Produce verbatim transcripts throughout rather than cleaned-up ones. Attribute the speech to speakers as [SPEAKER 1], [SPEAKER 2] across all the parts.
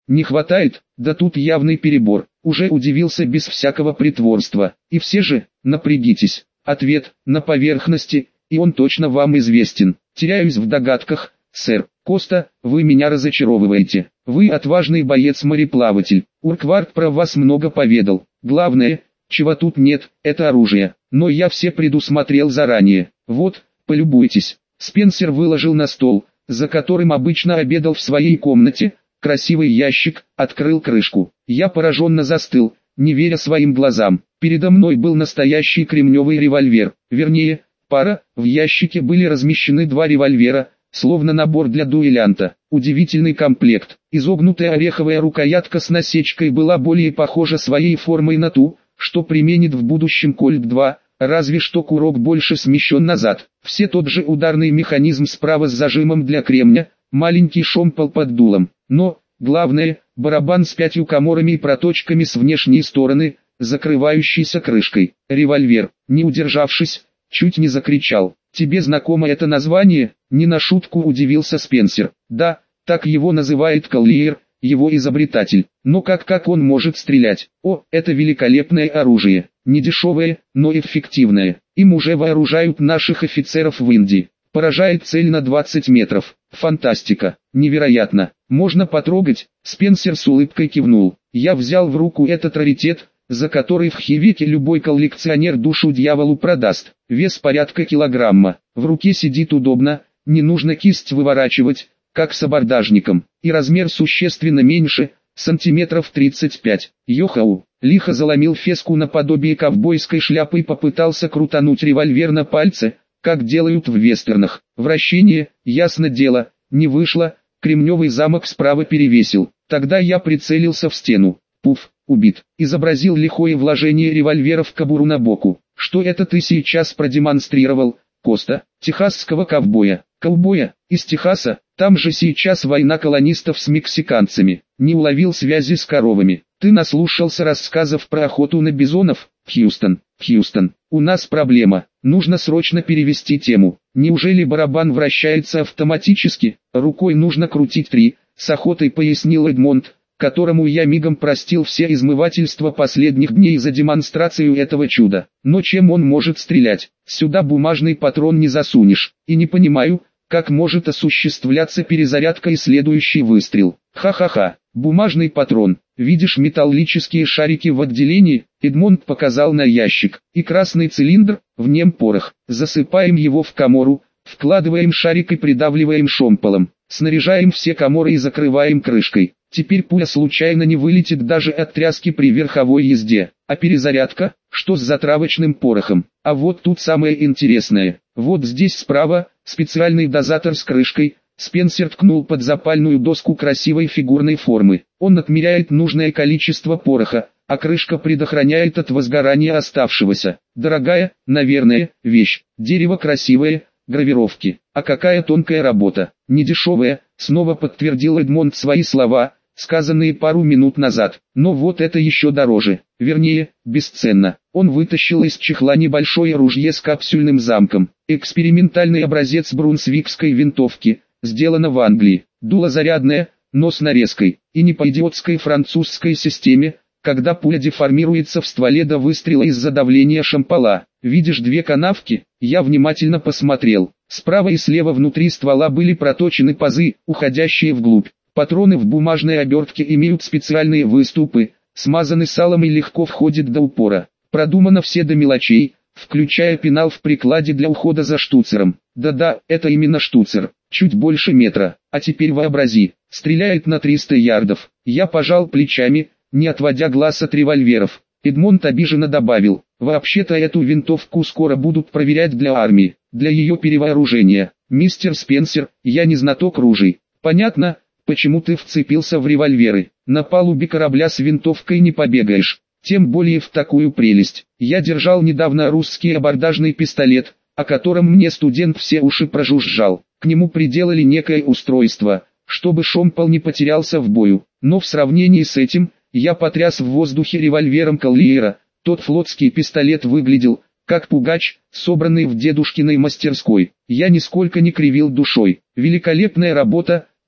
[SPEAKER 1] Не хватает? Да тут явный перебор. Уже удивился без всякого притворства. И все же, напрягитесь. Ответ, на поверхности, и он точно вам известен. Теряюсь в догадках, сэр. Коста, вы меня разочаровываете. Вы отважный боец-мореплаватель. Урквард про вас много поведал. Главное, чего тут нет, это оружие. Но я все предусмотрел заранее. Вот, полюбуйтесь. Спенсер выложил на стол, за которым обычно обедал в своей комнате, красивый ящик, открыл крышку. Я пораженно застыл, не веря своим глазам. Передо мной был настоящий кремневый револьвер. Вернее, пара, в ящике были размещены два револьвера, словно набор для дуэлянта. Удивительный комплект. Изогнутая ореховая рукоятка с насечкой была более похожа своей формой на ту, что применит в будущем Кольт два, разве что курок больше смещен назад. Все тот же ударный механизм справа с зажимом для кремня, маленький шомпол под дулом. Но, главное, барабан с пятью каморами и проточками с внешней стороны, закрывающийся крышкой. Револьвер, не удержавшись, чуть не закричал. «Тебе знакомо это название?» Не на шутку удивился Спенсер. «Да, так его называет Коллиер, его изобретатель. Но как как он может стрелять? О, это великолепное оружие. Не дешевое, но эффективное. Им уже вооружают наших офицеров в Индии. Поражает цель на двадцать метров. Фантастика. Невероятно. Можно потрогать?» Спенсер с улыбкой кивнул. Я взял в руку этот раритет, за который в Хивике любой коллекционер душу дьяволу продаст. Вес порядка килограмма. В руке сидит удобно, не нужно кисть выворачивать, как с абордажником. И размер существенно меньше, сантиметров тридцать пять. Йохау. Лихо заломил феску наподобие ковбойской шляпы и попытался крутануть револьвер на пальце, как делают в вестернах. Вращение, ясно дело, не вышло, кремневый замок справа перевесил. Тогда я прицелился в стену. Пуф, убит. Изобразил лихое вложение револьвера в кобуру на боку. Что это ты сейчас продемонстрировал, Коста? Техасского ковбоя. Ковбоя? Из Техаса? Там же сейчас война колонистов с мексиканцами. Не уловил связи с коровами. Ты наслушался рассказов про охоту на бизонов? Хьюстон, Хьюстон, у нас проблема. Нужно срочно перевести тему. Неужели барабан вращается автоматически? Рукой нужно крутить три, с охотой пояснил Эдмонд, которому я мигом простил все измывательства последних дней за демонстрацию этого чуда. Но чем он может стрелять? Сюда бумажный патрон не засунешь. И не понимаю, как может осуществляться перезарядка и следующий выстрел. Ха-ха-ха, бумажный патрон. Видишь металлические шарики в отделении? Эдмонд показал на ящик. И красный цилиндр, в нем порох. Засыпаем его в камору, вкладываем шарик и придавливаем шомполом. Снаряжаем все каморы и закрываем крышкой. Теперь пуля случайно не вылетит даже от тряски при верховой езде. А перезарядка? Что с затравочным порохом? А вот тут самое интересное. Вот здесь справа, специальный дозатор с крышкой. Спенсер ткнул под запальную доску красивой фигурной формы. Он отмеряет нужное количество пороха, а крышка предохраняет от возгорания оставшегося. Дорогая, наверное, вещь. Дерево красивое, гравировки. А какая тонкая работа. Недешевая, снова подтвердил Эдмонд свои слова, сказанные пару минут назад. Но вот это еще дороже. Вернее, бесценно. Он вытащил из чехла небольшое ружье с капсюльным замком. Экспериментальный образец брунсвикской винтовки, сделано в Англии. Дуло зарядное, но с нарезкой. И не по идиотской французской системе, когда пуля деформируется в стволе до выстрела из-за давления шомпола. Видишь две канавки? Я внимательно посмотрел. Справа и слева внутри ствола были проточены пазы, уходящие вглубь. Патроны в бумажной обертке имеют специальные выступы, смазаны салом и легко входят до упора. Продумано все до мелочей, включая пенал в прикладе для ухода за штуцером. Да-да, это именно штуцер, чуть больше метра. А теперь вообрази, стреляет на триста ярдов. Я пожал плечами, не отводя глаз от револьверов. Эдмонд обиженно добавил, вообще-то эту винтовку скоро будут проверять для армии, для ее перевооружения. Мистер Спенсер, я не знаток ружей. Понятно, почему ты вцепился в револьверы. На палубе корабля с винтовкой не побегаешь, тем более в такую прелесть. Я держал недавно русский абордажный пистолет, о котором мне студент все уши прожужжал. К нему приделали некое устройство, чтобы шомпол не потерялся в бою. Но в сравнении с этим, я потряс в воздухе револьвером Коллиера. Тот флотский пистолет выглядел, как пугач, собранный в дедушкиной мастерской. Я нисколько не кривил душой. Великолепная работа,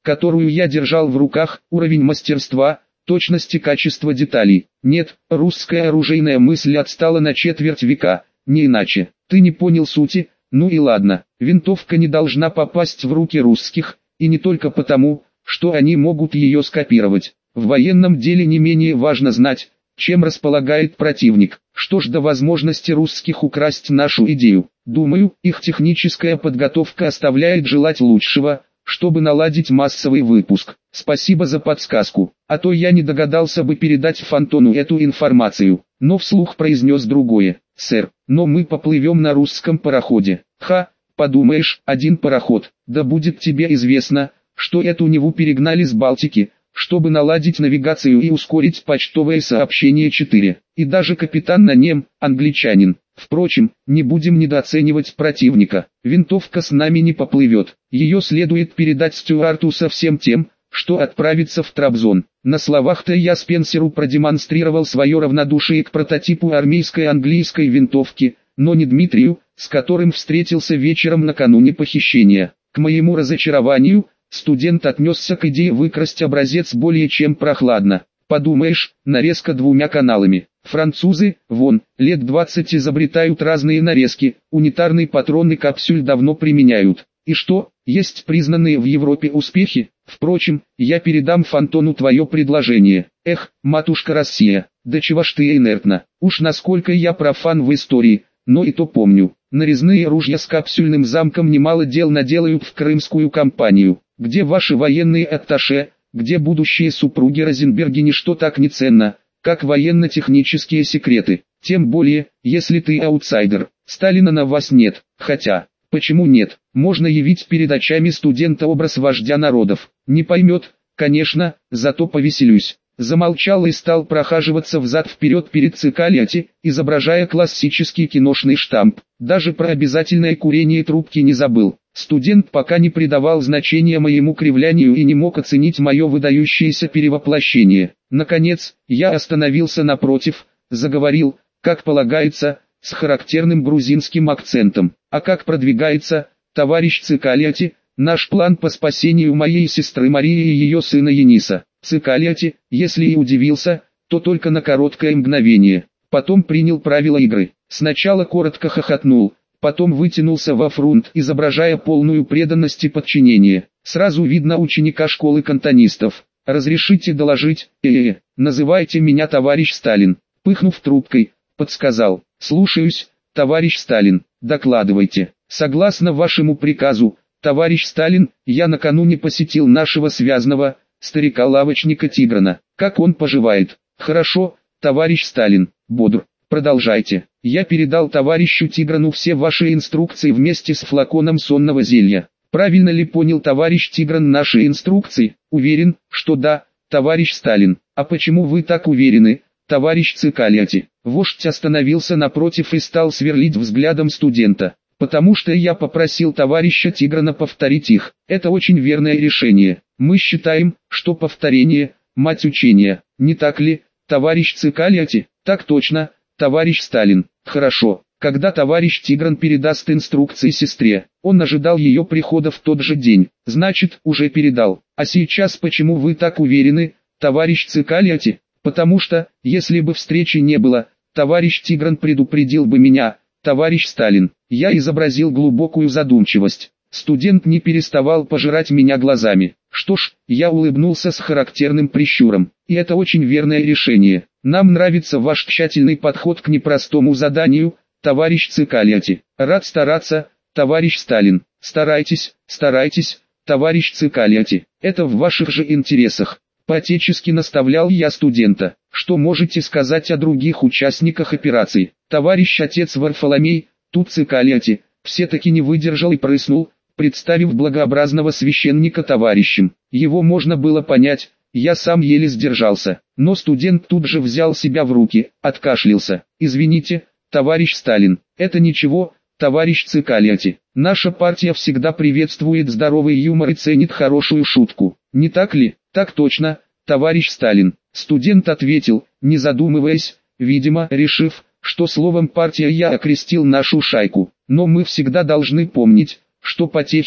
[SPEAKER 1] которую я держал в руках, уровень мастерства, точности качества деталей. Нет, русская оружейная мысль отстала на четверть века, не иначе. Ты не понял сути, ну и ладно. Винтовка не должна попасть в руки русских, и не только потому, что они могут ее скопировать. В военном деле не менее важно знать, чем располагает противник. Что ж до возможности русских украсть нашу идею. Думаю, их техническая подготовка оставляет желать лучшего, чтобы наладить массовый выпуск. Спасибо за подсказку, а то я не догадался бы передать Фантону эту информацию. Но вслух произнес другое. Сэр, но мы поплывем на русском пароходе. Ха, подумаешь, один пароход. Да будет тебе известно, что эту Неву перегнали с Балтики, чтобы наладить навигацию и ускорить почтовое сообщение четыре. И даже капитан на нем, англичанин. Впрочем, не будем недооценивать противника. Винтовка с нами не поплывет. Ее следует передать Стюарту со всем тем, что отправится в Трабзон. На словах-то я Спенсеру продемонстрировал свое равнодушие к прототипу армейской английской винтовки, но не Дмитрию, с которым встретился вечером накануне похищения. К моему разочарованию, студент отнесся к идее выкрасть образец более чем прохладно. Подумаешь, нарезка двумя каналами. Французы, вон, лет двадцать изобретают разные нарезки, унитарный патрон и капсюль давно применяют. И что, есть признанные в Европе успехи? Впрочем, я передам Фантону твое предложение. Эх, матушка Россия, да чего ж ты инертна. Уж насколько я профан в истории, но и то помню. Нарезные ружья с капсюльным замком немало дел наделают в крымскую кампанию. Где ваши военные атташе, где будущие супруги Розенберги, ничто так не ценно, как военно-технические секреты. Тем более, если ты аутсайдер. Сталина на вас нет, хотя, почему нет? Можно явить перед очами студента образ вождя народов. Не поймет, конечно, зато повеселюсь. Замолчал и стал прохаживаться взад-вперед перед Цикалиати, изображая классический киношный штамп. Даже про обязательное курение трубки не забыл. Студент пока не придавал значения моему кривлянию и не мог оценить мое выдающееся перевоплощение. Наконец, я остановился напротив, заговорил, как полагается, с характерным грузинским акцентом. А как продвигается, товарищ Цикалиати, наш план по спасению моей сестры Марии и ее сына Ениса? Цикалиати, если и удивился, то только на короткое мгновение. Потом принял правила игры. Сначала коротко хохотнул, потом вытянулся во фрунт, изображая полную преданность и подчинение. Сразу видно ученика школы кантонистов. «Разрешите доложить, э-э, называйте меня товарищ Сталин». Пыхнув трубкой, подсказал. «Слушаюсь, товарищ Сталин, докладывайте». «Согласно вашему приказу, товарищ Сталин, я накануне посетил нашего связного, старика-лавочника Тиграна. Как он поживает?» «Хорошо, товарищ Сталин, бодр. Продолжайте. Я передал товарищу Тиграну все ваши инструкции вместе с флаконом сонного зелья. Правильно ли понял товарищ Тигран наши инструкции?» «Уверен, что да, товарищ Сталин». «А почему вы так уверены, товарищ Цикалиати?» Вождь остановился напротив и стал сверлить взглядом студента. «Потому что я попросил товарища Тиграна повторить их. Это очень верное решение. Мы считаем, что повторение – мать учения. Не так ли, товарищ Цикалиати?» «Так точно, товарищ Сталин». «Хорошо. Когда товарищ Тигран передаст инструкции сестре?» «Он ожидал ее прихода в тот же день». «Значит, уже передал. А сейчас почему вы так уверены, товарищ Цикалиати?» «Потому что, если бы встречи не было, товарищ Тигран предупредил бы меня, товарищ Сталин». Я изобразил глубокую задумчивость. Студент не переставал пожирать меня глазами. Что ж, я улыбнулся с характерным прищуром. И это очень верное решение. Нам нравится ваш тщательный подход к непростому заданию, товарищ Цикалиати. Рад стараться, товарищ Сталин. Старайтесь, старайтесь, товарищ Цикалиати. Это в ваших же интересах. По-отечески наставлял я студента. Что можете сказать о других участниках операции? Товарищ отец Варфоломей, тут Цикалиати, все-таки не выдержал и прыснул, представив благообразного священника товарищем. Его можно было понять, я сам еле сдержался. Но студент тут же взял себя в руки, откашлялся. «Извините, товарищ Сталин, это ничего, товарищ Цикалиати. Наша партия всегда приветствует здоровый юмор и ценит хорошую шутку. Не так ли?» «Так точно, товарищ Сталин». Студент ответил, не задумываясь, видимо, решив, что словом «партия» я окрестил нашу шайку. Но мы всегда должны помнить, что потехи,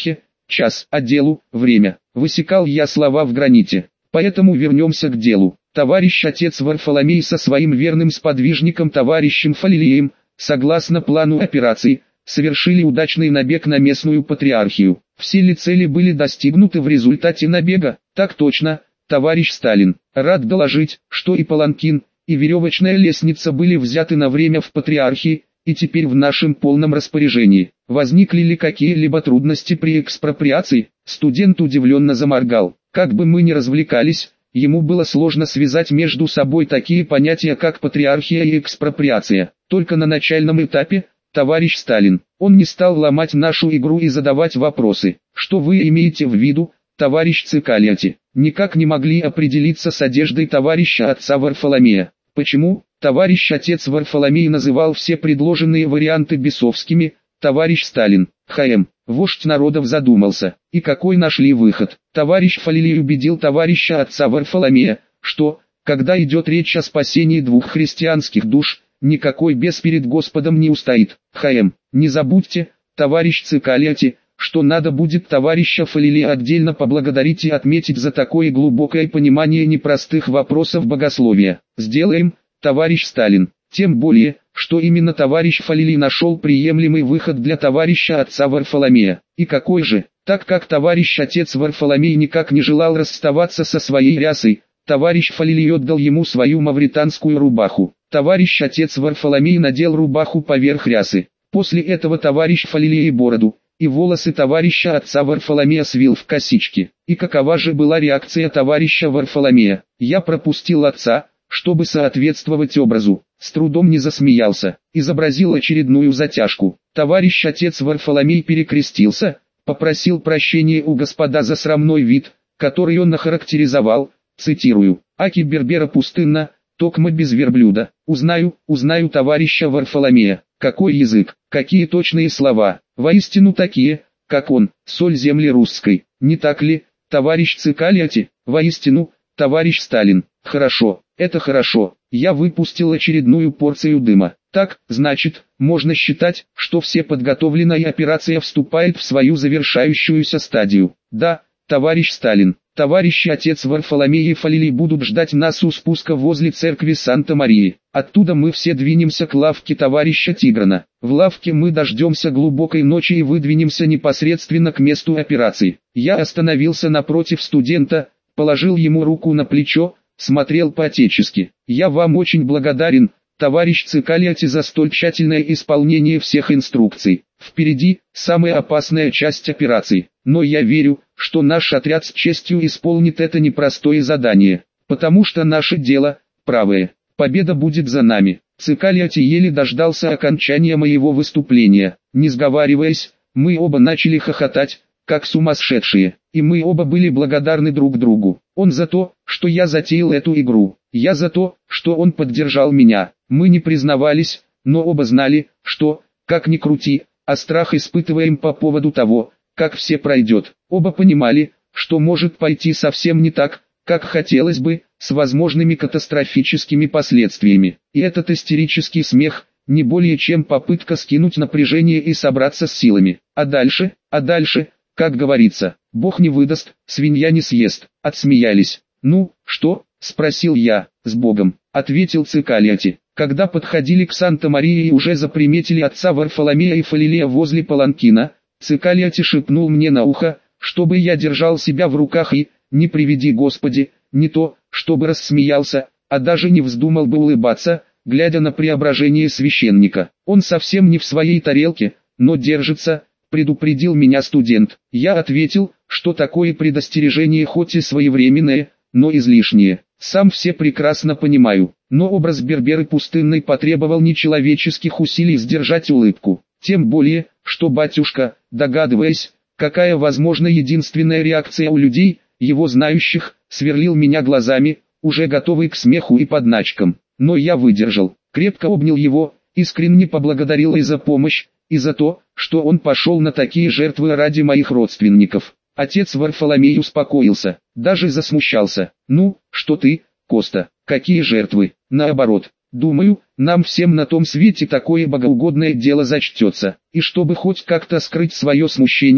[SPEAKER 1] час, а делу – время. Высекал я слова в граните. Поэтому вернемся к делу. Товарищ отец Варфоломей со своим верным сподвижником товарищем Фалилеем, согласно плану операции, совершили удачный набег на местную патриархию. Все ли цели были достигнуты в результате набега? Так точно, товарищ Сталин. Рад доложить, что и паланкин, и веревочная лестница были взяты на время в патриархии, и теперь в нашем полном распоряжении. Возникли ли какие-либо трудности при экспроприации? Студент удивленно заморгал. Как бы мы ни развлекались, ему было сложно связать между собой такие понятия, как патриархия и экспроприация. Только на начальном этапе, товарищ Сталин, он не стал ломать нашу игру и задавать вопросы. Что вы имеете в виду, товарищ Цикальяти? Никак не могли определиться с одеждой товарища отца Варфоломея. Почему? Товарищ отец Варфоломей называл все предложенные варианты бесовскими. Товарищ Сталин, ХМ, вождь народов задумался. И какой нашли выход? Товарищ Фалилей убедил товарища отца Варфоломея, что, когда идет речь о спасении двух христианских душ, никакой бес перед Господом не устоит. ХМ, не забудьте, товарищ Цикальяти, что надо будет товарища Фалилея отдельно поблагодарить и отметить за такое глубокое понимание непростых вопросов богословия. Сделаем, товарищ Сталин. Тем более, что именно товарищ Фалилей нашел приемлемый выход для товарища отца Варфоломея. И какой же? Так как товарищ отец Варфоломей никак не желал расставаться со своей рясой, товарищ Фалилей отдал ему свою мавританскую рубаху. Товарищ отец Варфоломей надел рубаху поверх рясы. После этого товарищ Фалилей и бороду, и волосы товарища отца Варфоломея свил в косички. И какова же была реакция товарища Варфоломея? Я пропустил отца, чтобы соответствовать образу. С трудом не засмеялся, изобразил очередную затяжку. Товарищ отец Варфоломей перекрестился, попросил прощения у господа за срамной вид, который он охарактеризовал, цитирую, «Аки бербера пустынна, токма без верблюда, узнаю, узнаю товарища Варфоломея, какой язык, какие точные слова, воистину такие, как он, соль земли русской, не так ли, товарищ Цикальяти, воистину, товарищ Сталин, хорошо, это хорошо». Я выпустил очередную порцию дыма. Так, значит, можно считать, что все подготовленная операция вступает в свою завершающуюся стадию. Да, товарищ Сталин, товарищи отец Варфоломей и Фалилей будут ждать нас у спуска возле церкви Санта-Марии. Оттуда мы все двинемся к лавке товарища Тиграна. В лавке мы дождемся глубокой ночи и выдвинемся непосредственно к месту операции. Я остановился напротив студента, положил ему руку на плечо, смотрел по-отечески. «Я вам очень благодарен, товарищ Цикальяти, за столь тщательное исполнение всех инструкций. Впереди самая опасная часть операции, но я верю, что наш отряд с честью исполнит это непростое задание, потому что наше дело правое. Победа будет за нами». Цикальяти еле дождался окончания моего выступления. Не сговариваясь, мы оба начали хохотать, как сумасшедшие, и мы оба были благодарны друг другу. Он за то, что я затеял эту игру, я за то, что он поддержал меня. Мы не признавались, но оба знали, что, как ни крути, а страх испытываем по поводу того, как все пройдет. Оба понимали, что может пойти совсем не так, как хотелось бы, с возможными катастрофическими последствиями. И этот истерический смех – не более чем попытка скинуть напряжение и собраться с силами. А дальше, а дальше, как говорится, Бог не выдаст, свинья не съест. Отсмеялись. «Ну, что?» – спросил я. «С Богом», – ответил Цикальяти. Когда подходили к Санта-Марии и уже заприметили отца Варфоломея и Фалилея возле паланкина, Цикальяти шепнул мне на ухо, чтобы я держал себя в руках и, не приведи Господи, не то, чтобы рассмеялся, а даже не вздумал бы улыбаться, глядя на преображение священника. Он совсем не в своей тарелке, но держится, предупредил меня студент. Я ответил, что такое предостережение хоть и своевременное, но излишнее. Сам все прекрасно понимаю, но образ берберы пустынной потребовал нечеловеческих усилий сдержать улыбку. Тем более, что батюшка, догадываясь, какая возможна единственная реакция у людей, его знающих, сверлил меня глазами, уже готовый к смеху и подначкам. Но я выдержал, крепко обнял его, искренне поблагодарил и за помощь, и за то, что он пошел на такие жертвы ради моих родственников. Отец Варфоломей успокоился, даже засмущался. «Ну, что ты, Коста, какие жертвы? Наоборот, думаю, нам всем на том свете такое богоугодное дело зачтется». И чтобы хоть как-то скрыть свое смущение,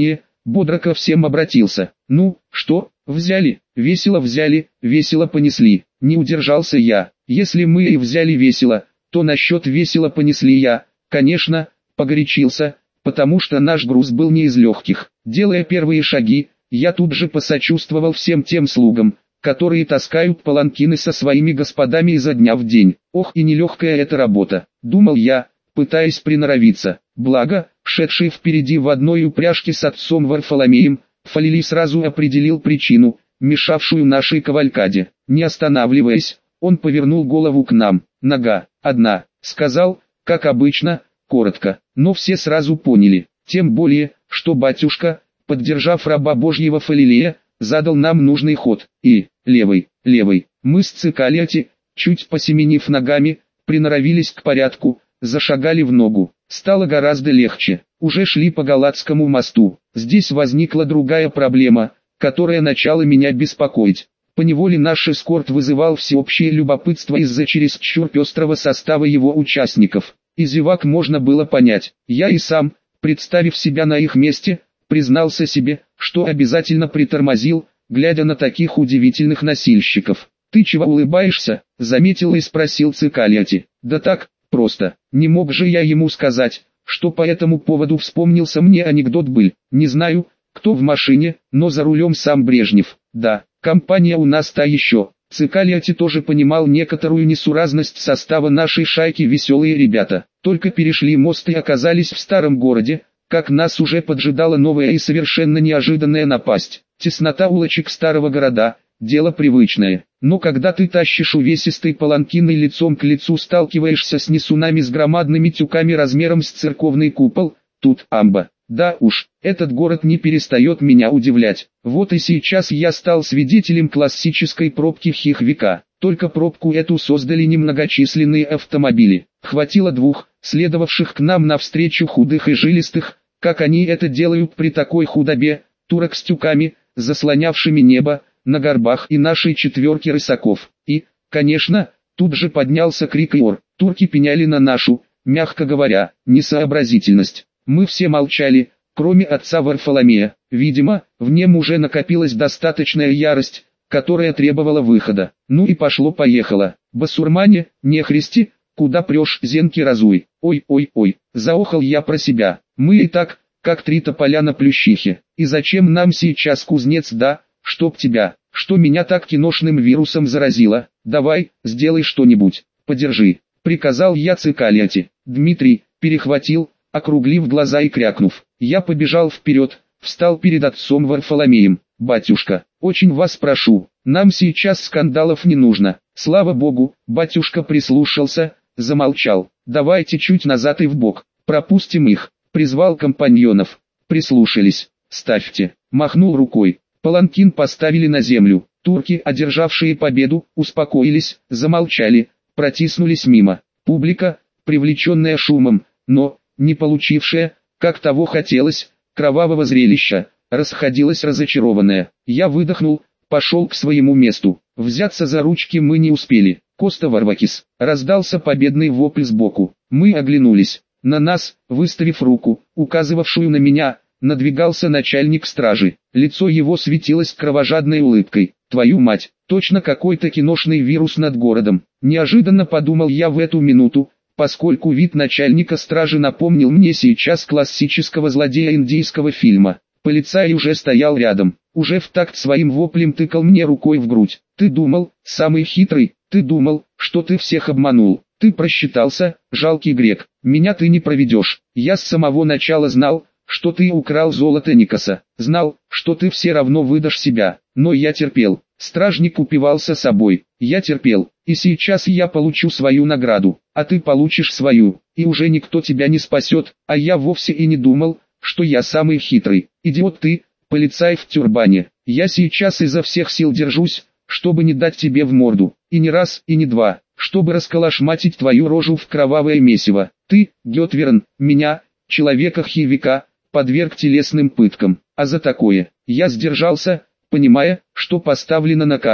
[SPEAKER 1] бодро ко всем обратился. Ну, что, взяли, весело взяли, весело понесли. Не удержался я. Если мы и взяли весело, то насчет весело понесли я, конечно, погорячился, потому что наш груз был не из легких. Делая первые шаги, я тут же посочувствовал всем тем слугам, которые таскают паланкины со своими господами изо дня в день. Ох, и нелегкая эта работа, думал я, пытаясь приноровиться. Благо, шедший впереди в одной упряжке с отцом Варфоломеем, Фалилий сразу определил причину, мешавшую нашей кавалькаде. Не останавливаясь, он повернул голову к нам. «Нога, одна», — сказал, как обычно, коротко, но все сразу поняли. Тем более, что батюшка, поддержав раба Божьего Фалилея, задал нам нужный ход. И, левой, левой, мы с Цикалиати, чуть посеменив ногами, приноровились к порядку, зашагали в ногу. Стало гораздо легче. Уже шли по Галатскому мосту. Здесь возникла другая проблема, которая начала меня беспокоить. Поневоле наш эскорт вызывал всеобщее любопытство из-за чересчур пестрого состава его участников. И зевак можно было понять. Я и сам, представив себя на их месте, признался себе, что обязательно притормозил, глядя на таких удивительных носильщиков. «Ты чего улыбаешься?» — заметил и спросил Цикалиати. «Да так, просто. Не мог же я ему сказать, что по этому поводу вспомнился мне анекдот был. Не знаю, кто в машине, но за рулем сам Брежнев. Да, компания у нас та еще». Цикалиати тоже понимал некоторую несуразность состава нашей шайки. Веселые ребята. Только перешли мост и оказались в старом городе, как нас уже поджидала новая и совершенно неожиданная напасть. Теснота улочек старого города – дело привычное. Но когда ты тащишь увесистый паланкин и лицом к лицу сталкиваешься с несунами с громадными тюками размером с церковный купол, тут амба. Да уж, этот город не перестает меня удивлять. Вот и сейчас я стал свидетелем классической пробки Хихвика. Только пробку эту создали немногочисленные автомобили. Хватило двух, следовавших к нам навстречу худых и жилистых, как они это делают при такой худобе, турок с тюками, заслонявшими небо, на горбах и нашей четверки рысаков. И, конечно, тут же поднялся крик и ор. Турки пеняли на нашу, мягко говоря, несообразительность. Мы все молчали, кроме отца Варфоломея. Видимо, в нем уже накопилась достаточная ярость, которая требовала выхода. Ну и пошло-поехало. Басурмане, нехристи, куда прешь, зенки разуй. Ой-ой-ой, заохал я про себя. Мы и так, как три тополя на плющихе. И зачем нам сейчас кузнец, да, чтоб тебя, что меня так киношным вирусом заразило? Давай, сделай что-нибудь, подержи. Приказал я Цикалиати. Дмитрий перехватил, округлив глаза и крякнув. Я побежал вперед, встал перед отцом Варфоломеем. «Батюшка, очень вас прошу, нам сейчас скандалов не нужно». Слава Богу, батюшка прислушался, замолчал. «Давайте чуть назад и вбок, пропустим их», — призвал компаньонов. Прислушались. «Ставьте», — махнул рукой. Паланкин поставили на землю. Турки, одержавшие победу, успокоились, замолчали, протиснулись мимо. Публика, привлеченная шумом, но не получившая, как того хотелось, кровавого зрелища, расходилась разочарованная. Я выдохнул, пошел к своему месту. Взяться за ручки мы не успели. «Коста Варвакис!» Раздался победный вопль сбоку. Мы оглянулись. На нас, выставив руку, указывавшую на меня, надвигался начальник стражи. Лицо его светилось кровожадной улыбкой. «Твою мать, точно какой-то киношный вирус над городом!» Неожиданно подумал я в эту минуту, поскольку вид начальника стражи напомнил мне сейчас классического злодея индийского фильма. Полицай уже стоял рядом, уже в такт своим воплем тыкал мне рукой в грудь. «Ты думал, самый хитрый, ты думал, что ты всех обманул, ты просчитался, жалкий грек, меня ты не проведешь. Я с самого начала знал, что ты украл золото Никоса, знал, что ты все равно выдашь себя, но я терпел». Стражник упивался собой. Я терпел, и сейчас я получу свою награду, а ты получишь свою, и уже никто тебя не спасет, а я вовсе и не думал, что я самый хитрый. Идиот ты, полицай в тюрбане. Я сейчас изо всех сил держусь, чтобы не дать тебе в морду, и не раз, и не два, чтобы расколошматить твою рожу в кровавое месиво. Ты, Гетверн, меня, человека Хивика, подверг телесным пыткам, а за такое, я сдержался, понимая, что поставлено на карту.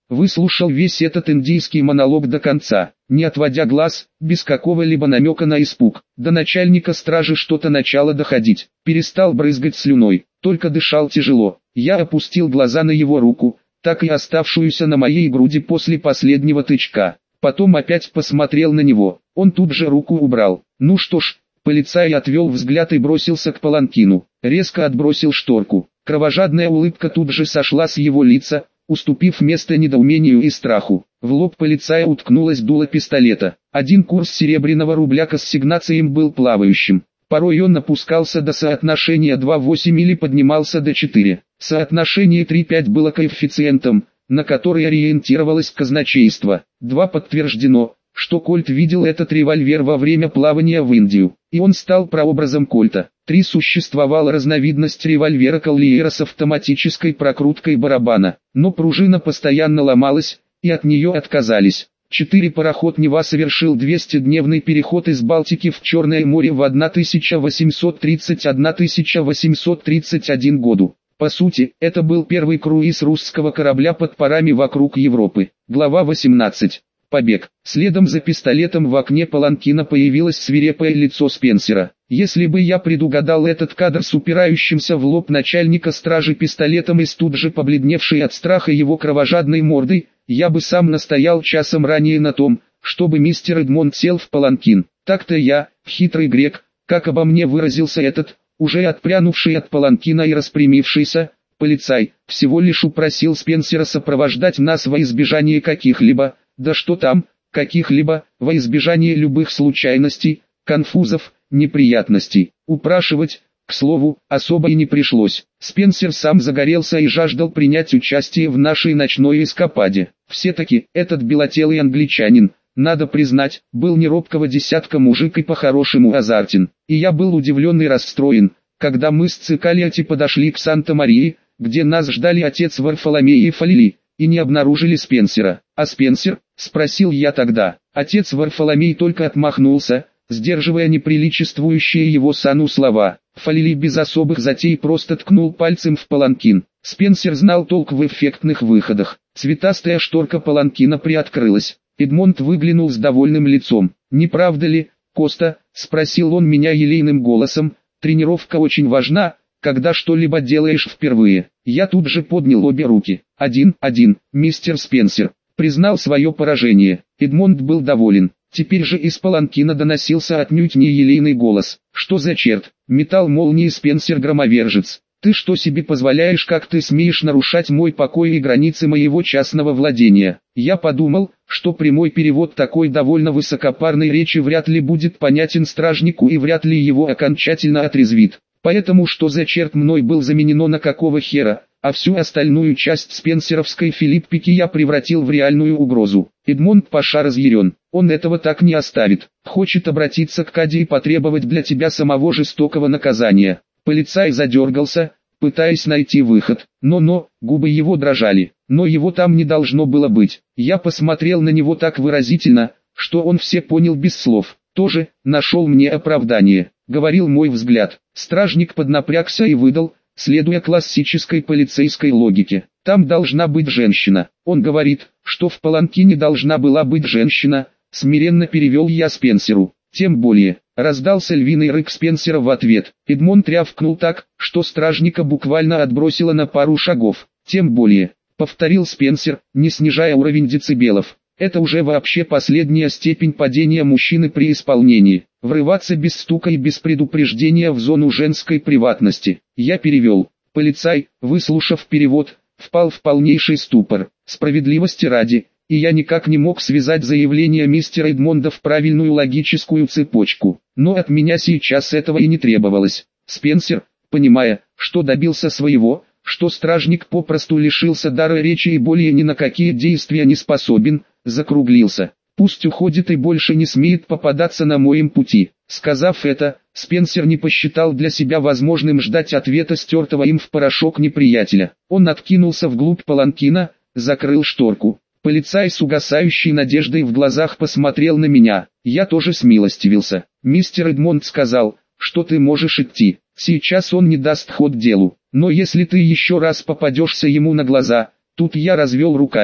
[SPEAKER 1] выслушал весь этот индийский монолог до конца, не отводя глаз, без какого-либо намека на испуг. До начальника стражи что-то начало доходить, перестал брызгать слюной, только дышал тяжело. Я опустил глаза на его руку, так и оставшуюся на моей груди после последнего тычка. Потом опять посмотрел на него, он тут же руку убрал. Ну что ж, полицай отвел взгляд и бросился к паланкину, резко отбросил шторку. Кровожадная улыбка тут же сошла с его лица, уступив место недоумению и страху. В лоб полицая уткнулась дуло пистолета. Один курс серебряного рубля к ассигнациям был плавающим. Порой он опускался до соотношения два восемь или поднимался до четыре. Соотношение три пять было коэффициентом, на который ориентировалось казначейство. два подтверждено, что Кольт видел этот револьвер во время плавания в Индию, и он стал прообразом Кольта. три Существовала разновидность револьвера Коллиера с автоматической прокруткой барабана, но пружина постоянно ломалась, и от нее отказались. четыре Пароход Нева совершил двухсотдневный переход из Балтики в Черное море в тысяча восемьсот тридцать один — тысяча восемьсот тридцать один году. По сути, это был первый круиз русского корабля под парами вокруг Европы. Глава восемнадцать. Побег. Следом за пистолетом в окне паланкина появилось свирепое лицо Спенсера. Если бы я предугадал этот кадр с упирающимся в лоб начальника стражи пистолетом и с тут же побледневшей от страха его кровожадной мордой, я бы сам настоял часом ранее на том, чтобы мистер Эдмонд сел в паланкин. Так-то я, хитрый грек, как обо мне выразился этот, уже отпрянувший от паланкина и распрямившийся, полицай, всего лишь упросил Спенсера сопровождать нас во избежание каких-либо, да что там, каких-либо, во избежание любых случайностей, конфузов, неприятностей. Упрашивать, к слову, особо и не пришлось. Спенсер сам загорелся и жаждал принять участие в нашей ночной эскападе. Все-таки, этот белотелый англичанин, надо признать, был не робкого десятка мужик и по-хорошему азартен. И я был удивлен и расстроен, когда мы с Цикалиати подошли к Санта-Марии, где нас ждали отец Варфоломей и Фалили, и не обнаружили Спенсера. «А Спенсер?» — спросил я тогда. Отец Варфоломей только отмахнулся, сдерживая неприличествующие его сану слова. Фалили без особых затей просто ткнул пальцем в паланкин. Спенсер знал толк в эффектных выходах. Цветастая шторка паланкина приоткрылась. Эдмонд выглянул с довольным лицом. «Не правда ли, Коста?» — спросил он меня елейным голосом. «Тренировка очень важна, когда что-либо делаешь впервые». Я тут же поднял обе руки. «Один, один, мистер Спенсер», признал свое поражение. Эдмонд был доволен. Теперь же из паланкина доносился отнюдь не елейный голос. «Что за черт?» — метал молнии Спенсер-громовержец. «Ты что себе позволяешь, как ты смеешь нарушать мой покой и границы моего частного владения?» Я подумал, что прямой перевод такой довольно высокопарной речи вряд ли будет понятен стражнику и вряд ли его окончательно отрезвит. Поэтому что за черт мной был заменено на какого хера, а всю остальную часть спенсеровской филиппики я превратил в реальную угрозу. Эдмонд Паша разъярен, он этого так не оставит, хочет обратиться к Каде и потребовать для тебя самого жестокого наказания. Полицай задергался, пытаясь найти выход, но-но, губы его дрожали, но его там не должно было быть. Я посмотрел на него так выразительно, что он все понял без слов. Тоже, нашел мне оправдание, говорил мой взгляд. Стражник поднапрягся и выдал, следуя классической полицейской логике. Там должна быть женщина. Он говорит, что в паланкине должна была быть женщина, смиренно перевел я Спенсеру. Тем более, раздался львиный рык Спенсера в ответ. Эдмонд рявкнул так, что стражника буквально отбросило на пару шагов. Тем более, повторил Спенсер, не снижая уровень децибелов. Это уже вообще последняя степень падения мужчины при исполнении. Врываться без стука и без предупреждения в зону женской приватности. Я перевел. Полицай, выслушав перевод, впал в полнейший ступор. Справедливости ради, и я никак не мог связать заявление мистера Эдмонда в правильную логическую цепочку. Но от меня сейчас этого и не требовалось. Спенсер, понимая, что добился своего, что стражник попросту лишился дара речи и более ни на какие действия не способен, закруглился. Пусть уходит и больше не смеет попадаться на моем пути. Сказав это, Спенсер не посчитал для себя возможным ждать ответа стертого им в порошок неприятеля. Он откинулся вглубь паланкина, закрыл шторку. Полицай с угасающей надеждой в глазах посмотрел на меня. Я тоже смилостивился. Мистер Эдмонд сказал, что ты можешь идти. Сейчас он не даст ход делу. Но если ты еще раз попадешься ему на глаза, тут я развел руками,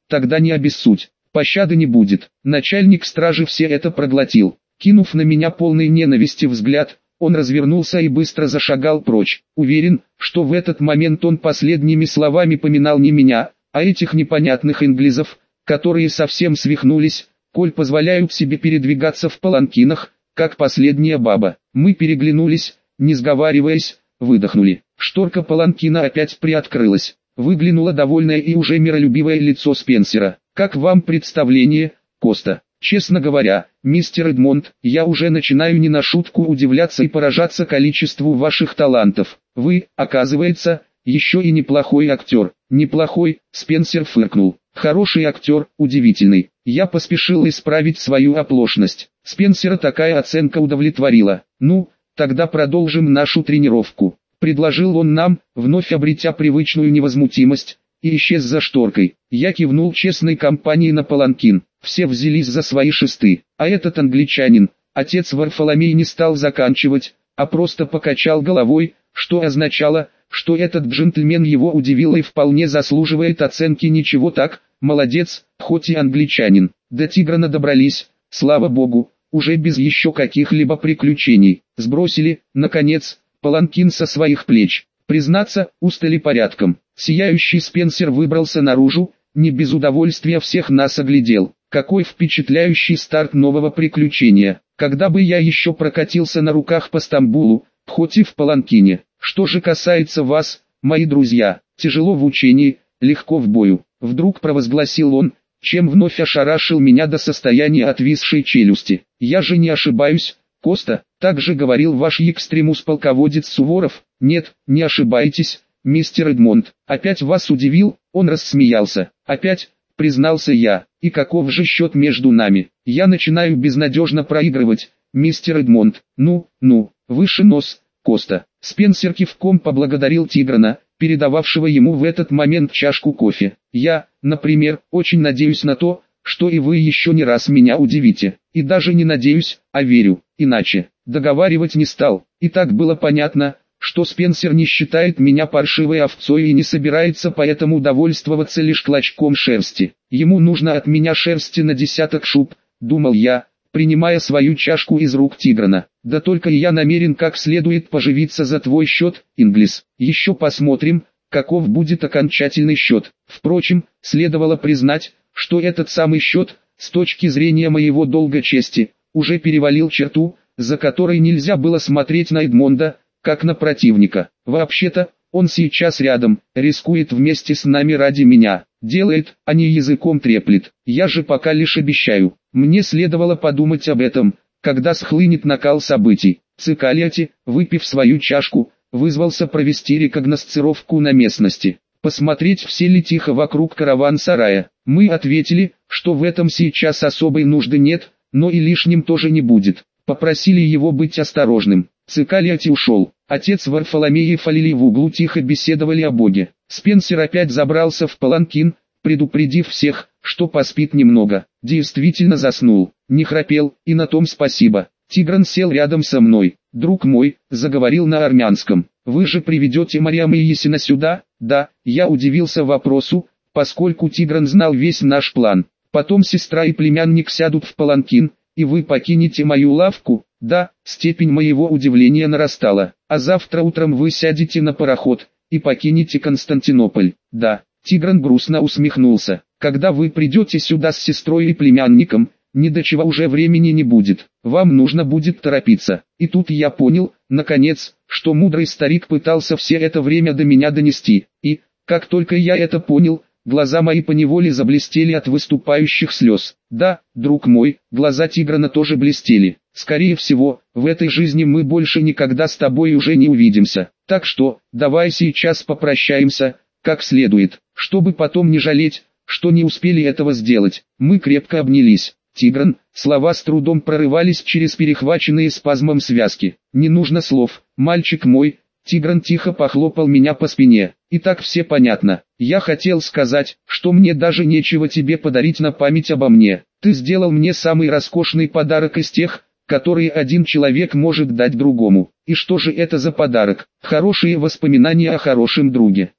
[SPEAKER 1] тогда не обессудь, пощады не будет. Начальник стражи все это проглотил. Кинув на меня полный ненависти взгляд, он развернулся и быстро зашагал прочь. Уверен, что в этот момент он последними словами поминал не меня, а этих непонятных инглизов, которые совсем свихнулись, коль позволяют себе передвигаться в паланкинах, как последняя баба. Мы переглянулись, не сговариваясь, выдохнули. Шторка паланкина опять приоткрылась. Выглянуло довольное и уже миролюбивое лицо Спенсера. «Как вам представление, Коста?» «Честно говоря, мистер Эдмонд, я уже начинаю не на шутку удивляться и поражаться количеству ваших талантов. Вы, оказывается, еще и неплохой актер». «Неплохой», Спенсер фыркнул. «Хороший актер, удивительный». Я поспешил исправить свою оплошность. Спенсера такая оценка удовлетворила. «Ну, тогда продолжим нашу тренировку», — предложил он нам, вновь обретя привычную невозмутимость, и исчез за шторкой. Я кивнул честной компании на паланкин. Все взялись за свои шесты, а этот англичанин, отец Варфоломей, не стал заканчивать, а просто покачал головой, что означало, что этот джентльмен его удивил и вполне заслуживает оценки. Ничего так, молодец, хоть и англичанин. До Тиграна добрались, слава богу, уже без еще каких-либо приключений. Сбросили, наконец, паланкин со своих плеч. Признаться, устали порядком. Сияющий Спенсер выбрался наружу, не без удовольствия всех нас оглядел. Какой впечатляющий старт нового приключения. Когда бы я еще прокатился на руках по Стамбулу, хоть и в паланкине. Что же касается вас, мои друзья, тяжело в учении, легко в бою. Вдруг провозгласил он, чем вновь ошарашил меня до состояния отвисшей челюсти. Я же не ошибаюсь, Коста, так же говорил ваш экстремус-полководец Суворов. Нет, не ошибаетесь, мистер Эдмонд. Опять вас удивил? Он рассмеялся. Опять, признался я. И каков же счет между нами? Я начинаю безнадежно проигрывать, мистер Эдмонд. Ну, ну, выше нос, Коста. Спенсер кивком поблагодарил Тиграна, передававшего ему в этот момент чашку кофе. Я, например, очень надеюсь на то, что и вы еще не раз меня удивите. И даже не надеюсь, а верю, иначе. Договаривать не стал. И так было понятно, что Спенсер не считает меня паршивой овцой и не собирается поэтому довольствоваться лишь клочком шерсти. Ему нужно от меня шерсти на десяток шуб, думал я, принимая свою чашку из рук Тиграна. Да только я намерен как следует поживиться за твой счет, Инглис. Еще посмотрим, каков будет окончательный счет. Впрочем, следовало признать, что этот самый счет, с точки зрения моего долга чести, уже перевалил черту, за которой нельзя было смотреть на Эдмонда, как на противника. Вообще-то, он сейчас рядом, рискует вместе с нами ради меня. Делает, а не языком треплет. Я же пока лишь обещаю. Мне следовало подумать об этом, когда схлынет накал событий. Цикалиати, выпив свою чашку, вызвался провести рекогносцировку на местности. Посмотреть, все ли тихо вокруг караван-сарая. Мы ответили, что в этом сейчас особой нужды нет, но и лишним тоже не будет. Попросили его быть осторожным. Цикалиати ушел. Отец Варфоломей и Фалили в углу тихо беседовали о Боге. Спенсер опять забрался в паланкин, предупредив всех, что поспит немного. Действительно заснул, не храпел, и на том спасибо. Тигран сел рядом со мной. «Друг мой», — заговорил на армянском, — «вы же приведете Мариама и Есина сюда?» «Да», — я удивился вопросу, поскольку Тигран знал весь наш план. «Потом сестра и племянник сядут в паланкин, и вы покинете мою лавку?» «Да», степень моего удивления нарастала. «А завтра утром вы сядете на пароход и покинете Константинополь?» «Да». Тигран грустно усмехнулся. «Когда вы придете сюда с сестрой и племянником, ни до чего уже времени не будет. Вам нужно будет торопиться». И тут я понял, наконец, что мудрый старик пытался все это время до меня донести. И, как только я это понял, глаза мои поневоле заблестели от выступающих слез. Да, друг мой, глаза Тиграна тоже блестели. Скорее всего, в этой жизни мы больше никогда с тобой уже не увидимся. Так что, давай сейчас попрощаемся, как следует, чтобы потом не жалеть, что не успели этого сделать. Мы крепко обнялись. Тигран, слова с трудом прорывались через перехваченные спазмом связки. Не нужно слов, мальчик мой. Тигран тихо похлопал меня по спине. И так все понятно. Я хотел сказать, что мне даже нечего тебе подарить на память обо мне. Ты сделал мне самый роскошный подарок из тех, которые один человек может дать другому. И что же это за подарок? Хорошие воспоминания о хорошем друге.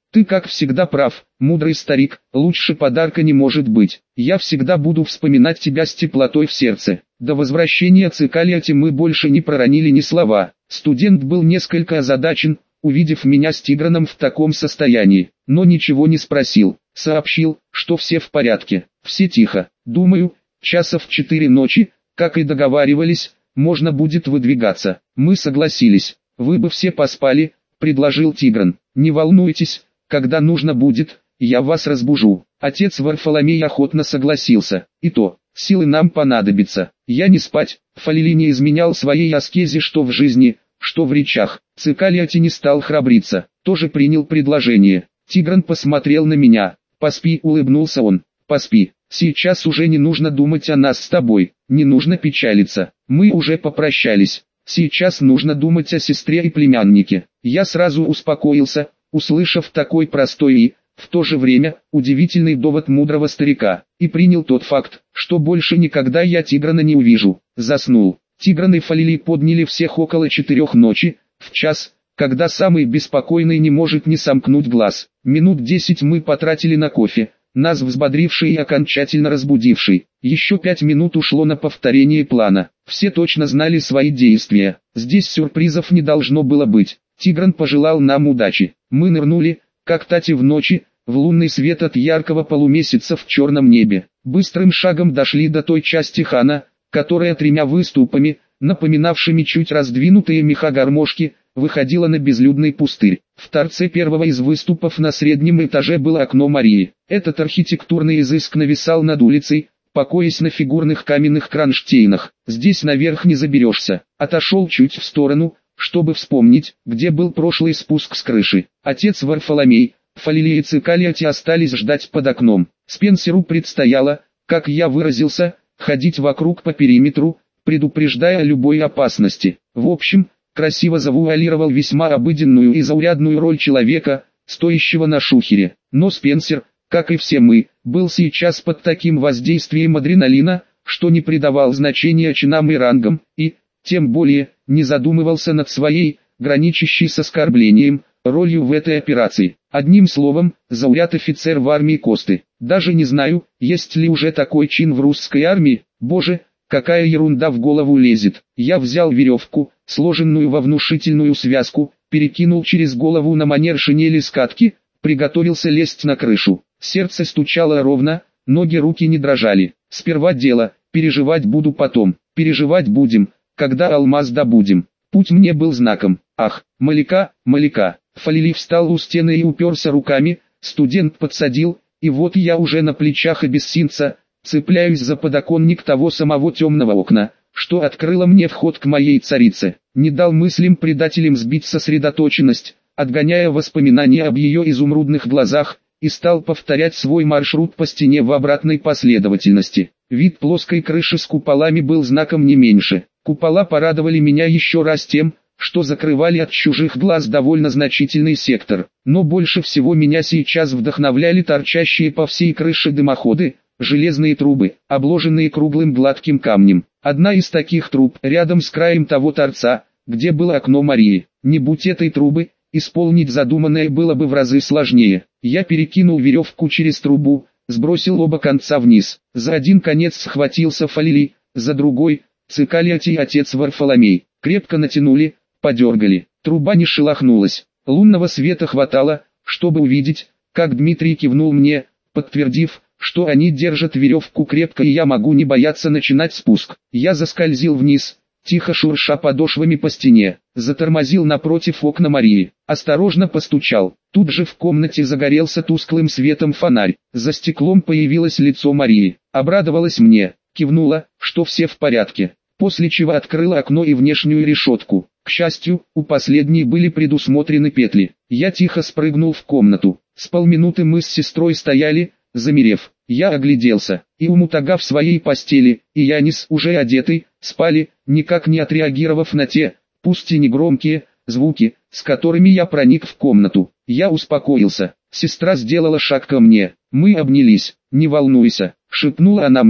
[SPEAKER 1] Ты как всегда прав, мудрый старик, лучше подарка не может быть. Я всегда буду вспоминать тебя с теплотой в сердце. До возвращения Цикалиати мы больше не проронили ни слова. Студент был несколько озадачен, увидев меня с Тиграном в таком состоянии, но ничего не спросил. Сообщил, что все в порядке, все тихо. Думаю, часа в четыре ночи, как и договаривались, можно будет выдвигаться. Мы согласились. Вы бы все поспали, предложил Тигран. Не волнуйтесь, когда нужно будет, я вас разбужу. Отец Варфоломей охотно согласился. И то, силы нам понадобятся. Я не спать. Фалили не изменял своей аскезе что в жизни, что в речах. Цикалиати не стал храбриться, тоже принял предложение. Тигран посмотрел на меня. «Поспи», улыбнулся он. «Поспи. Сейчас уже не нужно думать о нас с тобой, не нужно печалиться. Мы уже попрощались. Сейчас нужно думать о сестре и племяннике». Я сразу успокоился, услышав такой простой и, в то же время, удивительный довод мудрого старика, и принял тот факт, что больше никогда я Тиграна не увижу. Заснул. Тигран и Фалили подняли всех около четырех ночи, в час, когда самый беспокойный не может не сомкнуть глаз. Минут десять мы потратили на кофе, нас взбодривший и окончательно разбудивший. Еще пять минут ушло на повторение плана. Все точно знали свои действия. Здесь сюрпризов не должно было быть. Тигран пожелал нам удачи. Мы нырнули, как тати в ночи, в лунный свет от яркого полумесяца в черном небе. Быстрым шагом дошли до той части хана, которая тремя выступами, напоминавшими чуть раздвинутые меха гармошки, выходила на безлюдный пустырь. В торце первого из выступов на среднем этаже было окно Марии. Этот архитектурный изыск нависал над улицей, покоясь на фигурных каменных кронштейнах. Здесь наверх не заберешься. Отошел чуть в сторону, чтобы вспомнить, где был прошлый спуск с крыши. Отец Варфоломей, Фалили и Цикалиати остались ждать под окном. Спенсеру предстояло, как я выразился, ходить вокруг по периметру, предупреждая о любой опасности. В общем, красиво завуалировал весьма обыденную и заурядную роль человека, стоящего на шухере. Но Спенсер, как и все мы, был сейчас под таким воздействием адреналина, что не придавал значения чинам и рангам, и, тем более, не задумывался над своей, граничащей с оскорблением, ролью в этой операции. Одним словом, зауряд офицер в армии Косты. Даже не знаю, есть ли уже такой чин в русской армии. Боже, какая ерунда в голову лезет. Я взял веревку, сложенную во внушительную связку, перекинул через голову на манер шинели скатки, приготовился лезть на крышу. Сердце стучало ровно, ноги руки не дрожали. Сперва дело, переживать буду потом. Переживать будем, когда алмаз добудем. Путь мне был знаком. Ах, Малика, Малика. Фалили встал у стены и уперся руками, студент подсадил, и вот я уже на плечах абиссинца, цепляюсь за подоконник того самого темного окна, что открыло мне вход к моей царице. Не дал мыслям-предателям сбить сосредоточенность, отгоняя воспоминания об ее изумрудных глазах, и стал повторять свой маршрут по стене в обратной последовательности. Вид плоской крыши с куполами был знаком не меньше. Купола порадовали меня еще раз тем, что закрывали от чужих глаз довольно значительный сектор. Но больше всего меня сейчас вдохновляли торчащие по всей крыше дымоходы, железные трубы, обложенные круглым гладким камнем. Одна из таких труб рядом с краем того торца, где было окно Марии. Не будь этой трубы, исполнить задуманное было бы в разы сложнее. Я перекинул веревку через трубу, сбросил оба конца вниз. За один конец схватился Фалили, за другой — Цикалиати и отец Варфоломей. Крепко натянули, подергали. Труба не шелохнулась. Лунного света хватало, чтобы увидеть, как Дмитрий кивнул мне, подтвердив, что они держат веревку крепко и я могу не бояться начинать спуск. Я заскользил вниз, тихо шурша подошвами по стене, затормозил напротив окна Марии, осторожно постучал. Тут же в комнате загорелся тусклым светом фонарь. За стеклом появилось лицо Марии, обрадовалась мне, кивнула, что все в порядке, после чего открыла окно и внешнюю решетку. К счастью, у последней были предусмотрены петли. Я тихо спрыгнул в комнату. С полминуты мы с сестрой стояли, замерев. Я огляделся, и Умутага в своей постели, и Янис, уже одетый, спали, никак не отреагировав на те, пусть и негромкие, звуки, с которыми я проник в комнату. Я успокоился. Сестра сделала шаг ко мне. Мы обнялись. «Не волнуйся», — шепнула она мне,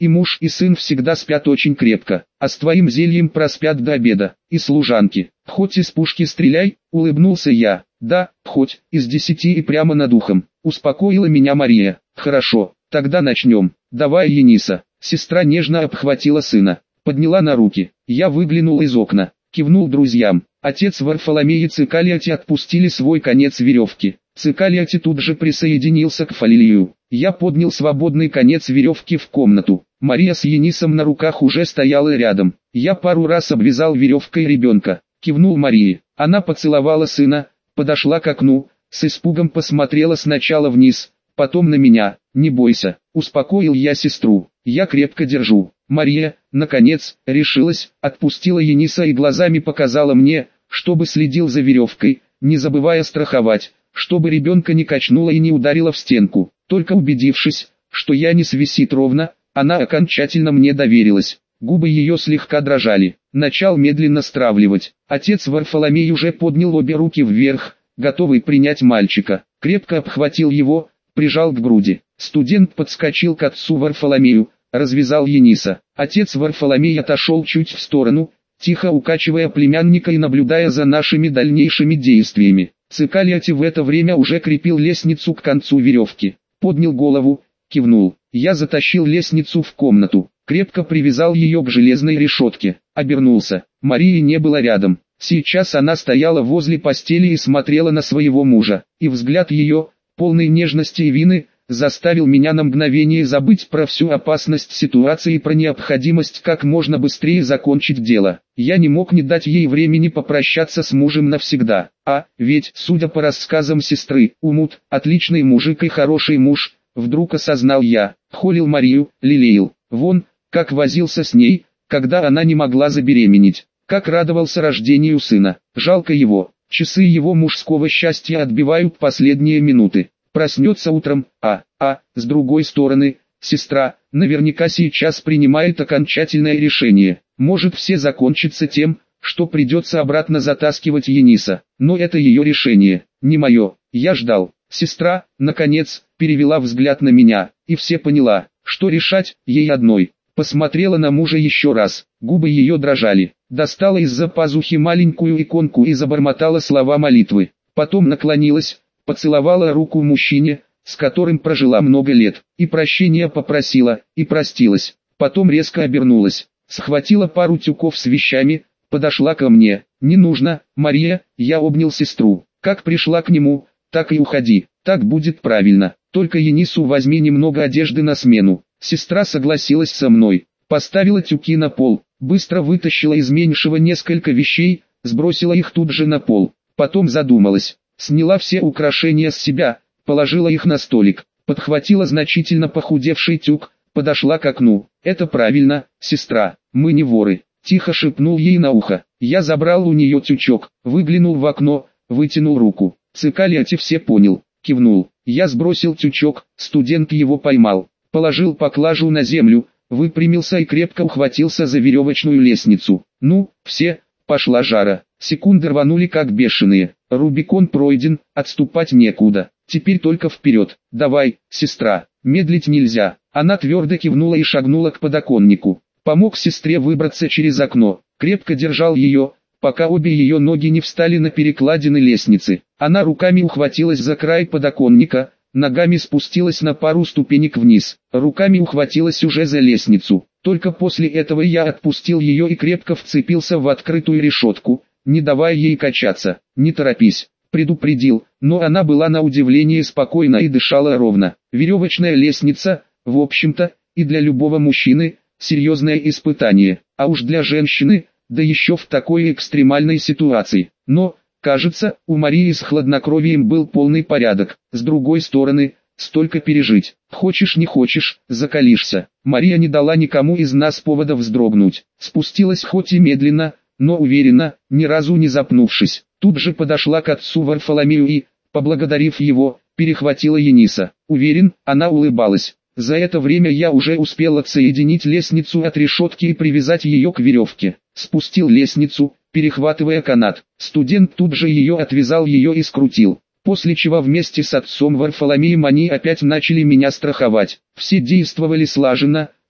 [SPEAKER 1] И муж, и сын всегда спят очень крепко, а с твоим зельем проспят до обеда. И служанки, хоть из пушки стреляй, улыбнулся я. Да, хоть из десяти и прямо над ухом. Успокоила меня Мария. Хорошо, тогда начнем. Давай, Ениса. Сестра нежно обхватила сына, подняла на руки. Я выглянул из окна, кивнул друзьям. Отец Варфоломей и Цикалиати отпустили свой конец веревки. Цикалиати тут же присоединился к Фалилию. Я поднял свободный конец веревки в комнату. Мария с Енисом на руках уже стояла рядом. Я пару раз обвязал веревкой ребенка. Кивнул Марии. Она поцеловала сына, подошла к окну, с испугом посмотрела сначала вниз, потом на меня. «Не бойся», — успокоил я сестру. «Я крепко держу». Мария, наконец, решилась, отпустила Ениса и глазами показала мне, чтобы следил за веревкой, не забывая страховать, чтобы ребенка не качнуло и не ударило в стенку. Только убедившись, что Янис висит ровно, она окончательно мне доверилась. Губы ее слегка дрожали. Начал медленно стравливать. Отец Варфоломей уже поднял обе руки вверх, готовый принять мальчика. Крепко обхватил его, прижал к груди. Студент подскочил к отцу Варфоломею, развязал Ениса. Отец Варфоломей отошел чуть в сторону, тихо укачивая племянника и наблюдая за нашими дальнейшими действиями. Цикалиати в это время уже крепил лестницу к концу веревки. Поднял голову, кивнул. Я затащил лестницу в комнату, крепко привязал ее к железной решетке. Обернулся. Марии не было рядом. Сейчас она стояла возле постели и смотрела на своего мужа. И взгляд ее, полный нежности и вины, заставил меня на мгновение забыть про всю опасность ситуации и про необходимость как можно быстрее закончить дело. Я не мог не дать ей времени попрощаться с мужем навсегда. А, ведь, судя по рассказам сестры, Умут, отличный мужик и хороший муж, вдруг осознал я, холил Марию, лелеял. Вон, как возился с ней, когда она не могла забеременеть. Как радовался рождению сына. Жалко его. Часы его мужского счастья отбивают последние минуты. Проснется утром, а, а, с другой стороны, сестра, наверняка сейчас принимает окончательное решение. Может, все закончится тем, что придется обратно затаскивать Ениса. Но это ее решение, не мое. Я ждал. Сестра, наконец, перевела взгляд на меня, и все поняла, что решать ей одной. Посмотрела на мужа еще раз, губы ее дрожали. Достала из-за пазухи маленькую иконку и забормотала слова молитвы. Потом наклонилась, поцеловала руку мужчине, с которым прожила много лет, и прощения попросила, и простилась. Потом резко обернулась, схватила пару тюков с вещами, подошла ко мне. «Не нужно, Мария», я обнял сестру. «Как пришла к нему, так и уходи, так будет правильно. Только Енису возьми немного одежды на смену». Сестра согласилась со мной, поставила тюки на пол, быстро вытащила из меньшего несколько вещей, сбросила их тут же на пол. Потом задумалась. Сняла все украшения с себя, положила их на столик, подхватила значительно похудевший тюк, подошла к окну. «Это правильно, сестра, мы не воры», — тихо шепнул ей на ухо. Я забрал у нее тючок, выглянул в окно, вытянул руку. Цикалиати все понял, кивнул. Я сбросил тючок, студент его поймал, положил поклажу на землю, выпрямился и крепко ухватился за веревочную лестницу. Ну, все, пошла жара. Секунды рванули как бешеные. Рубикон пройден, отступать некуда. Теперь только вперед. Давай, сестра, медлить нельзя. Она твердо кивнула и шагнула к подоконнику. Помог сестре выбраться через окно. Крепко держал ее, пока обе ее ноги не встали на перекладины лестницы. Она руками ухватилась за край подоконника, ногами спустилась на пару ступенек вниз. Руками ухватилась уже за лестницу. Только после этого я отпустил ее и крепко вцепился в открытую решетку, не давая ей качаться. «Не торопись», предупредил, но она была на удивление спокойна и дышала ровно. Веревочная лестница, в общем-то, и для любого мужчины, серьезное испытание, а уж для женщины, да еще в такой экстремальной ситуации. Но, кажется, у Марии с хладнокровием был полный порядок. С другой стороны, столько пережить. Хочешь не хочешь, закалишься. Мария не дала никому из нас повода вздрогнуть. Спустилась хоть и медленно, но уверенно, ни разу не запнувшись. Тут же подошла к отцу Варфоломею и, поблагодарив его, перехватила Ениса. Уверен, она улыбалась. За это время я уже успел отсоединить лестницу от решетки и привязать ее к веревке. Спустил лестницу, перехватывая канат. Студент тут же ее отвязал ее и скрутил. После чего вместе с отцом Варфоломеем они опять начали меня страховать. Все действовали слаженно,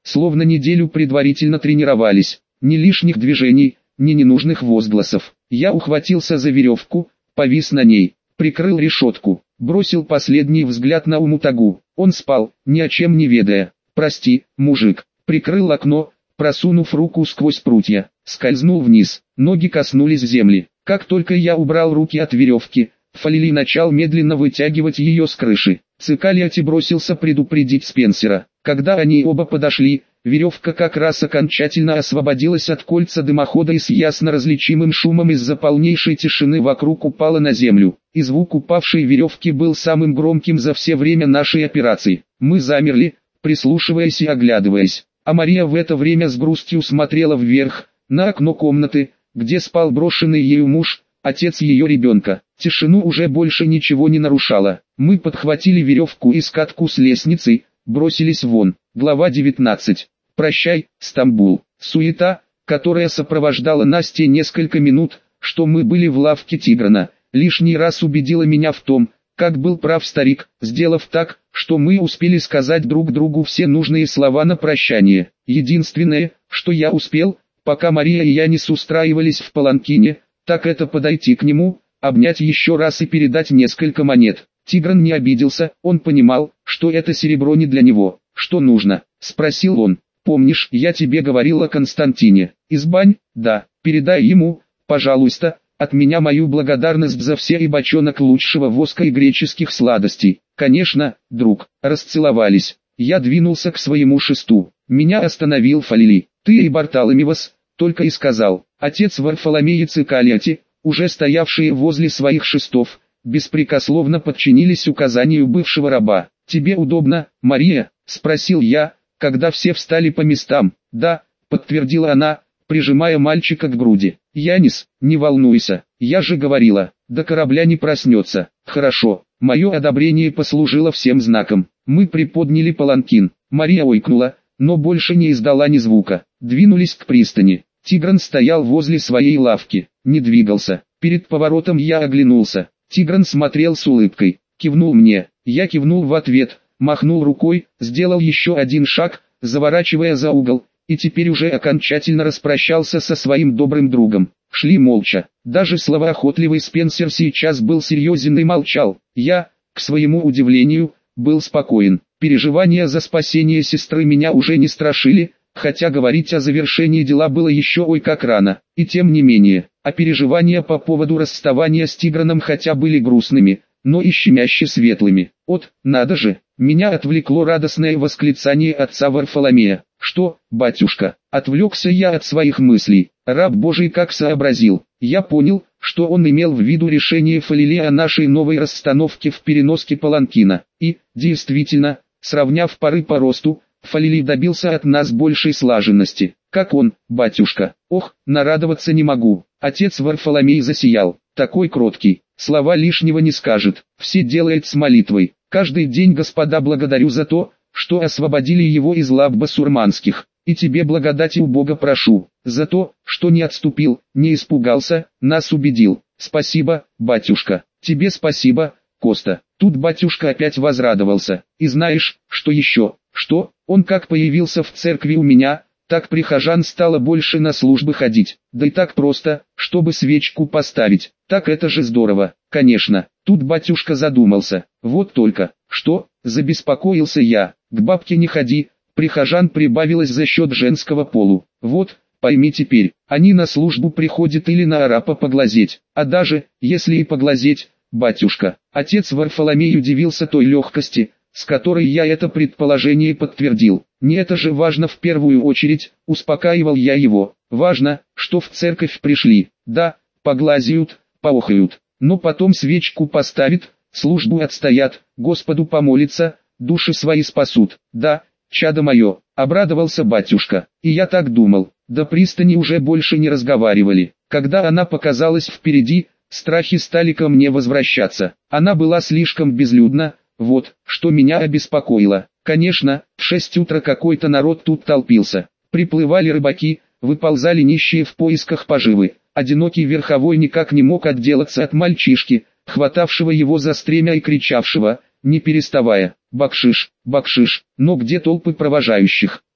[SPEAKER 1] словно неделю предварительно тренировались. Ни лишних движений, ни ненужных возгласов. Я ухватился за веревку, повис на ней, прикрыл решетку, бросил последний взгляд на Умутагу. Он спал, ни о чем не ведая. «Прости, мужик». Прикрыл окно, просунув руку сквозь прутья, скользнул вниз, ноги коснулись земли. Как только я убрал руки от веревки, Фалили начал медленно вытягивать ее с крыши. Цикалиати бросился предупредить Спенсера. Когда они оба подошли, веревка как раз окончательно освободилась от кольца дымохода и с ясно различимым шумом из-за полнейшей тишины вокруг упала на землю. И звук упавшей веревки был самым громким за все время нашей операции. Мы замерли, прислушиваясь и оглядываясь. А Мария в это время с грустью смотрела вверх, на окно комнаты, где спал брошенный ею муж, отец ее ребенка. Тишину уже больше ничего не нарушало. Мы подхватили веревку и скатку с лестницей, бросились вон. Глава девятнадцать. Прощай, Стамбул. Суета, которая сопровождала нас те несколько минут, что мы были в лавке Тиграна, лишний раз убедила меня в том, как был прав старик, сделав так, что мы успели сказать друг другу все нужные слова на прощание. Единственное, что я успел, пока Мария и я не устраивались в паланкине, так это подойти к нему, обнять еще раз и передать несколько монет. Тигран не обиделся, он понимал, что это серебро не для него. «Что нужно?» – спросил он. «Помнишь, я тебе говорил о Константине? Избань?» «Да, передай ему, пожалуйста, от меня мою благодарность за все и бочонок лучшего воска и греческих сладостей». «Конечно, друг». Расцеловались. Я двинулся к своему шесту. Меня остановил Фалили. «Ты и Бартоломевос», только и сказал. Отец Варфоломей и Цикалиати, уже стоявшие возле своих шестов, беспрекословно подчинились указанию бывшего раба. «Тебе удобно, Мария?» – спросил я, когда все встали по местам. «Да», – подтвердила она, прижимая мальчика к груди. «Янис, не волнуйся, я же говорила, до корабля не проснется». «Хорошо». Мое одобрение послужило всем знаком. Мы приподняли паланкин. Мария ойкнула, но больше не издала ни звука. Двинулись к пристани. Тигран стоял возле своей лавки, не двигался. Перед поворотом я оглянулся. Тигран смотрел с улыбкой, кивнул мне. Я кивнул в ответ, махнул рукой, сделал еще один шаг, заворачивая за угол, и теперь уже окончательно распрощался со своим добрым другом. Шли молча. Даже словоохотливый Спенсер сейчас был серьезен и молчал. Я, к своему удивлению, был спокоен. Переживания за спасение сестры меня уже не страшили, хотя говорить о завершении дела было еще ой как рано. И тем не менее, а переживания по поводу расставания с Тиграном хотя были грустными, но и щемяще светлыми. «От, надо же!» Меня отвлекло радостное восклицание отца Варфоломея. «Что, батюшка?» Отвлекся я от своих мыслей. Раб Божий как сообразил. Я понял, что он имел в виду решение Фалили о нашей новой расстановке в переноске паланкина. И, действительно, сравняв пары по росту, Фалили добился от нас большей слаженности. «Как он, батюшка?» «Ох, нарадоваться не могу». Отец Варфоломей засиял. «Такой кроткий, слова лишнего не скажет, все делает с молитвой. Каждый день, Господа, благодарю за то, что освободили его из лап басурманских. И тебе благодати у Бога прошу, за то, что не отступил, не испугался, нас убедил. Спасибо, батюшка». «Тебе спасибо, Коста». Тут батюшка опять возрадовался. «И знаешь, что еще?» «Что?» «Он как появился в церкви у меня, так прихожан стало больше на службы ходить. Да и так просто, чтобы свечку поставить. Так это же здорово». «Конечно». Тут батюшка задумался. «Вот только, что?» Забеспокоился я. «К бабке не ходи, прихожан прибавилось за счет женского полу. Вот, пойми теперь, они на службу приходят или на арапа поглазеть. А даже, если и поглазеть, батюшка». Отец Варфоломей удивился той легкости, с которой я это предположение подтвердил. «Не это же важно в первую очередь», успокаивал я его. «Важно, что в церковь пришли. Да, поглазеют, поохают, но потом свечку поставят, службу отстоят, Господу помолятся, души свои спасут». «Да, чадо мое», обрадовался батюшка. И я так думал. До пристани уже больше не разговаривали. Когда она показалась впереди, страхи стали ко мне возвращаться. Она была слишком безлюдна. Вот, что меня обеспокоило. Конечно, в шесть утра какой-то народ тут толпился. Приплывали рыбаки, выползали нищие в поисках поживы. Одинокий верховой никак не мог отделаться от мальчишки, хватавшего его за стремя и кричавшего, не переставая: «Бакшиш, бакшиш!» Но где толпы провожающих?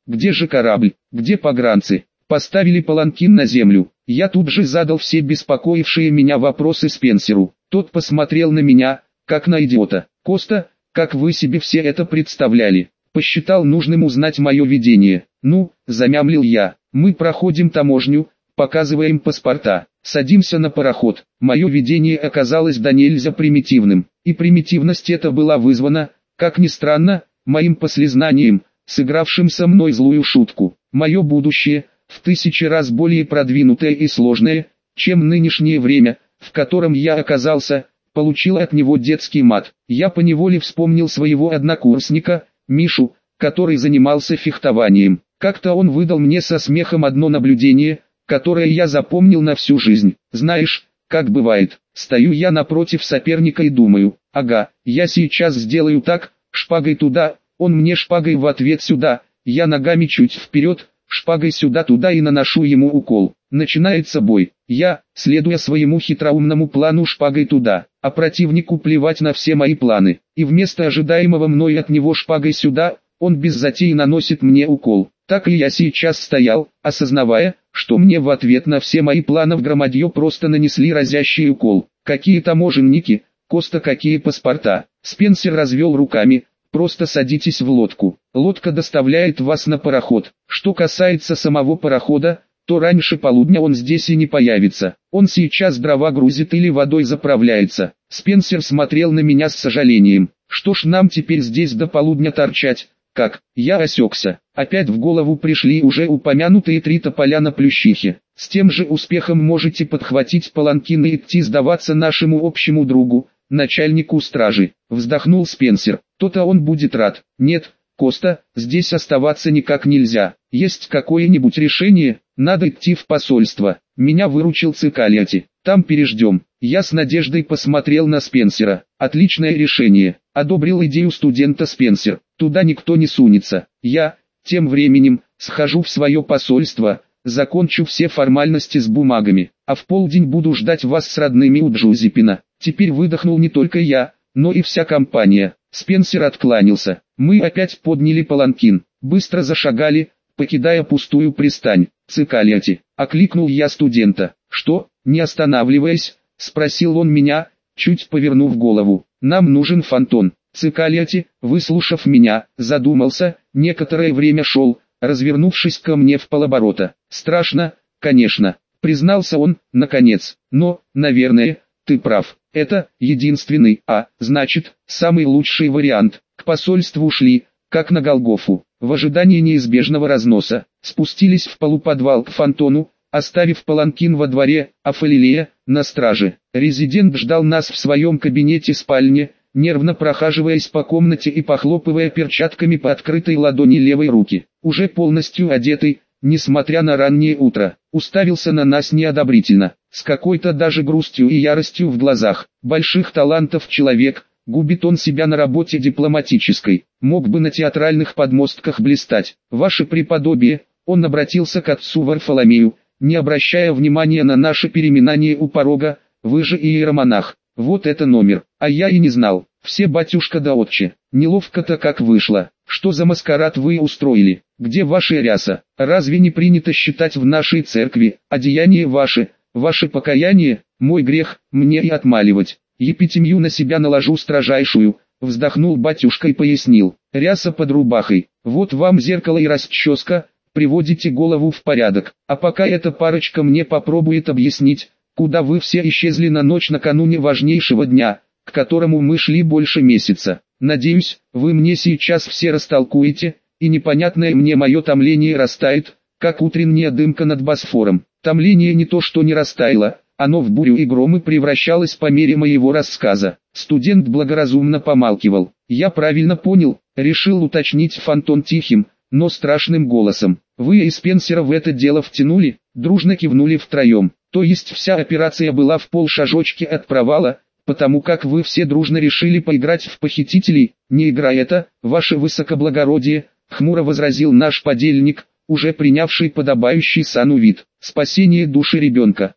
[SPEAKER 1] Где же корабль? Где погранцы? Поставили паланкин на землю. Я тут же задал все беспокоившие меня вопросы Спенсеру. Тот посмотрел на меня, как на идиота. «Коста, как вы себе все это представляли?» Посчитал нужным узнать мое видение. «Ну», замямлил я, — «мы проходим таможню, показываем паспорта, садимся на пароход». Мое видение оказалось до нельзя примитивным, и примитивность эта была вызвана, как ни странно, моим послезнанием, сыгравшим со мной злую шутку. Мое будущее, в тысячи раз более продвинутое и сложное, чем нынешнее время, в котором я оказался, получило от него детский мат. Я поневоле вспомнил своего однокурсника, Мишу, который занимался фехтованием. Как-то он выдал мне со смехом одно наблюдение, которое я запомнил на всю жизнь. Знаешь, как бывает, стою я напротив соперника и думаю, ага, я сейчас сделаю так, шпагой туда, он мне шпагой в ответ сюда, я ногами чуть вперед, шпагой сюда-туда и наношу ему укол. Начинается бой. Я, следуя своему хитроумному плану, шпагой туда, а противнику плевать на все мои планы. И вместо ожидаемого мной от него шпагой сюда, он без затей наносит мне укол. Так и я сейчас стоял, осознавая, что мне в ответ на все мои планы в громадье просто нанесли разящий укол. Какие таможенники, Коста, какие паспорта. Спенсер развел руками. Просто садитесь в лодку. Лодка доставляет вас на пароход. Что касается самого парохода, то раньше полудня он здесь и не появится. Он сейчас дрова грузит или водой заправляется. Спенсер смотрел на меня с сожалением. Что ж нам теперь здесь до полудня торчать? Как? Я осекся. Опять в голову пришли уже упомянутые три тополя на Плющихе. С тем же успехом можете подхватить паланкин и идти сдаваться нашему общему другу, начальнику стражи. Вздохнул Спенсер. То-то он будет рад. Нет, Коста, здесь оставаться никак нельзя. Есть какое-нибудь решение? Надо идти в посольство. Меня выручил Цикалиати. Там переждем. Я с надеждой посмотрел на Спенсера. Отличное решение. Одобрил идею студента Спенсер. Туда никто не сунется. Я, тем временем, схожу в свое посольство, закончу все формальности с бумагами, а в полдень буду ждать вас с родными у Джузеппина. Теперь выдохнул не только я, но и вся компания. Спенсер откланялся. Мы опять подняли паланкин. Быстро зашагали, покидая пустую пристань. Цикалиати, окликнул я студента. Что, не останавливаясь, спросил он меня, чуть повернув голову. Нам нужен фантон. Цикалиати, выслушав меня, задумался, некоторое время шел, развернувшись ко мне вполоборота. Страшно, конечно, признался он, наконец, но, наверное, ты прав. Это единственный, а, значит, самый лучший вариант. К посольству шли, как на Голгофу, в ожидании неизбежного разноса. Спустились в полуподвал к фантону, оставив паланкин во дворе, а Фалилея на страже. Резидент ждал нас в своем кабинете-спальне, нервно прохаживаясь по комнате и похлопывая перчатками по открытой ладони левой руки. Уже полностью одетый, несмотря на раннее утро, уставился на нас неодобрительно, с какой-то даже грустью и яростью в глазах. Больших талантов человек, губит он себя на работе дипломатической, мог бы на театральных подмостках блистать. Ваше преподобие, он обратился к отцу Варфоломею, не обращая внимания на наше переминание у порога, вы же иеромонах. Вот это номер, а я и не знал. Все батюшка да отче, неловко-то как вышло. Что за маскарад вы устроили? Где ваша ряса? Разве не принято считать в нашей церкви одеяние ваше, ваше покаяние, мой грех, мне и отмаливать? Епитемью на себя наложу строжайшую, вздохнул батюшка и пояснил. Ряса под рубахой, вот вам зеркало и расческа, приводите голову в порядок. А пока эта парочка мне попробует объяснить, куда вы все исчезли на ночь накануне важнейшего дня, к которому мы шли больше месяца. Надеюсь, вы мне сейчас все растолкуете, и непонятное мне мое томление растает, как утренняя дымка над Босфором. Томление не то что не растаяло, оно в бурю и громы превращалось по мере моего рассказа. Студент благоразумно помалкивал. Я правильно понял, решил уточнить фантон тихим, но страшным голосом. Вы и Спенсера в это дело втянули? Дружно кивнули втроем. То есть вся операция была в полшажочки от провала, потому как вы все дружно решили поиграть в похитителей? Не игра это, ваше высокоблагородие, хмуро возразил наш подельник, уже принявший подобающий сану вид. Спасение души ребенка.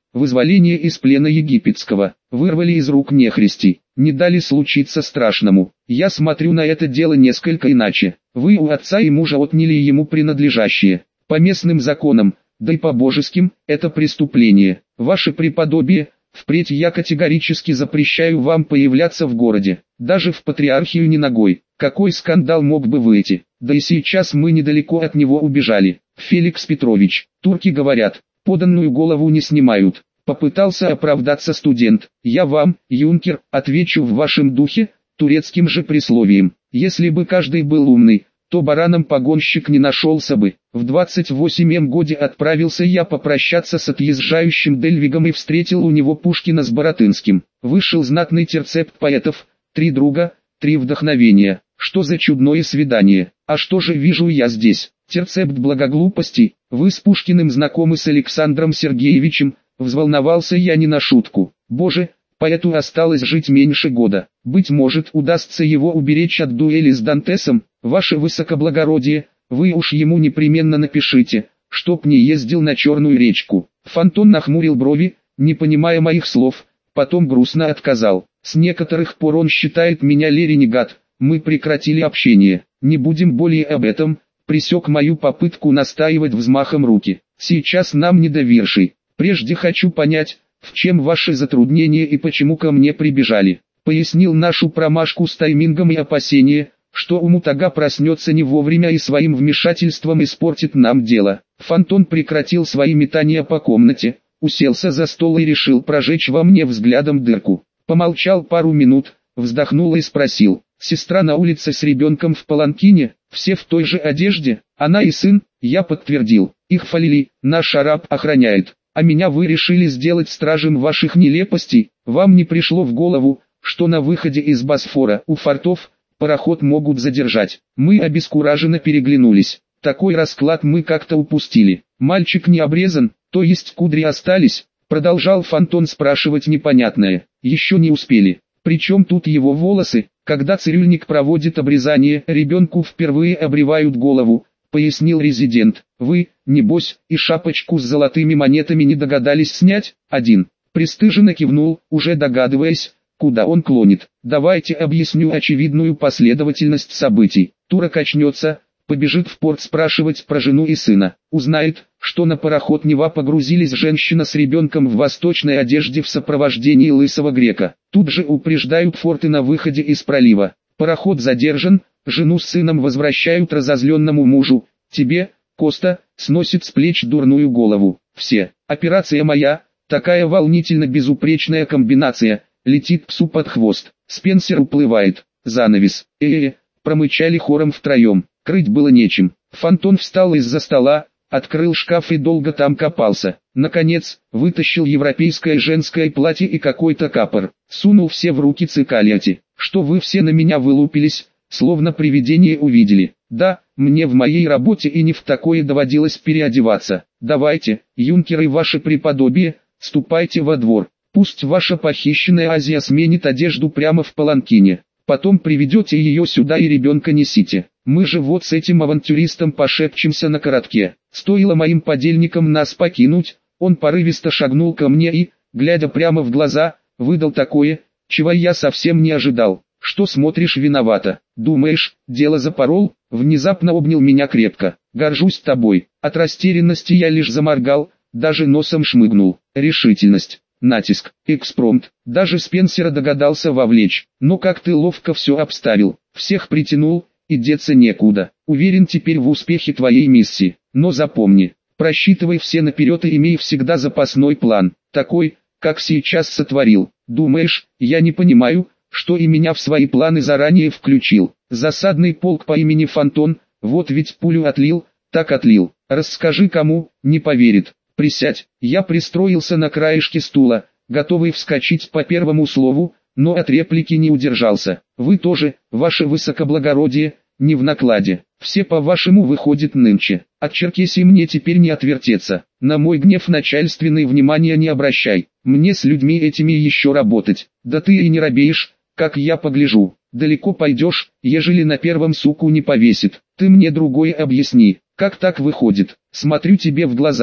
[SPEAKER 1] вызволение из плена египетского, вырвали из рук нехристи, не дали случиться страшному. Я смотрю на это дело несколько иначе. Вы у отца и мужа отняли ему принадлежащее. По местным законам, да и по божеским, это преступление. Ваше преподобие, впредь я категорически запрещаю вам появляться в городе, даже в патриархию не ногой. Какой скандал мог бы выйти? Да и сейчас мы недалеко от него убежали. Феликс Петрович, турки говорят, поданную голову не снимают. Попытался оправдаться студент. Я вам, юнкер, отвечу в вашем духе, турецким же присловием. Если бы каждый был умный, то бараном погонщик не нашелся бы. В двадцать восьмом годе отправился я попрощаться с отъезжающим Дельвигом и встретил у него Пушкина с Боротынским. Вышел знатный терцепт поэтов, три друга, три вдохновения. Что за чудное свидание? А что же вижу я здесь? Терцепт благоглупости. Вы с Пушкиным знакомы с Александром Сергеевичем? Взволновался я не на шутку. Боже, поэту осталось жить меньше года. Быть может, удастся его уберечь от дуэли с Дантесом. Ваше высокоблагородие, вы уж ему непременно напишите, чтоб не ездил на Черную речку. Фантон нахмурил брови, не понимая моих слов, потом грустно отказал. С некоторых пор он считает меня леренегат. Мы прекратили общение. Не будем более об этом. Пресек мою попытку настаивать взмахом руки. Сейчас нам не до вершей. Прежде хочу понять, в чем ваши затруднения и почему ко мне прибежали. Пояснил нашу промашку с таймингом и опасение, что Умутага проснется не вовремя и своим вмешательством испортит нам дело. Фантон прекратил свои метания по комнате, уселся за стол и решил прожечь во мне взглядом дырку. Помолчал пару минут, вздохнул и спросил: «Сестра на улице с ребенком в паланкине, все в той же одежде, она и сын?» Я подтвердил. «Их фалили, наш араб охраняет, а меня вы решили сделать стражем ваших нелепостей. Вам не пришло в голову, что на выходе из Босфора у фортов пароход могут задержать?» Мы обескураженно переглянулись. Такой расклад мы как-то упустили. «Мальчик не обрезан, то есть кудри остались?» Продолжал Фантон спрашивать непонятное. «Еще не успели. Причем тут его волосы? Когда цирюльник проводит обрезание, ребенку впервые обревают голову», пояснил резидент. «Вы, небось, и шапочку с золотыми монетами не догадались снять?» Один пристыженно кивнул, уже догадываясь, куда он клонит. «Давайте объясню очевидную последовательность событий. Турок очнется, побежит в порт спрашивать про жену и сына. Узнает, что на пароход Нева погрузились женщина с ребенком в восточной одежде в сопровождении лысого грека. Тут же упреждают форты на выходе из пролива. Пароход задержан, жену с сыном возвращают разозленному мужу. Тебе, Коста, сносит с плеч дурную голову. Все. Операция моя, такая волнительно безупречная комбинация, летит псу под хвост. Спенсер уплывает. Занавес. Э-э-э, промычали хором втроем. Крыть было нечем. Фантон встал из-за стола, открыл шкаф и долго там копался. Наконец, вытащил европейское женское платье и какой-то капор. Сунул все в руки Цикалиати. «Что вы все на меня вылупились, словно привидение увидели?» «Да, мне в моей работе и не в такое доводилось переодеваться. Давайте, юнкеры, ваше преподобие, ступайте во двор. Пусть ваша похищенная Азия сменит одежду прямо в паланкине. Потом приведете ее сюда и ребенка несите. Мы же вот с этим авантюристом пошепчемся на коротке». Стоило моим подельникам нас покинуть, он порывисто шагнул ко мне и, глядя прямо в глаза, выдал такое, чего я совсем не ожидал. «Что смотришь виновато? Думаешь, дело запорол?» Внезапно обнял меня крепко. «Горжусь тобой». От растерянности я лишь заморгал, даже носом шмыгнул. Решительность, натиск, экспромт. Даже Спенсера догадался вовлечь. «Но как ты ловко все обставил. Всех притянул, и деться некуда. Уверен теперь в успехе твоей миссии. Но запомни, просчитывай все наперед и имей всегда запасной план. Такой, как сейчас сотворил. Думаешь, я не понимаю, что и меня в свои планы заранее включил? Засадный полк по имени Фантон, вот ведь пулю отлил, так отлил. Расскажи кому, не поверит. Присядь». Я пристроился на краешке стула, готовый вскочить по первому слову, но от реплики не удержался. «Вы тоже, ваше высокоблагородие, не в накладе. Все по-вашему выходит нынче. От Черкесии мне теперь не отвертеться. На мой гнев начальственный внимания не обращай. Мне с людьми этими еще работать. Да ты и не робеешь, как я погляжу. Далеко пойдешь, ежели на первом суку не повесит. Ты мне другое объясни, как так выходит? Смотрю тебе в глаза,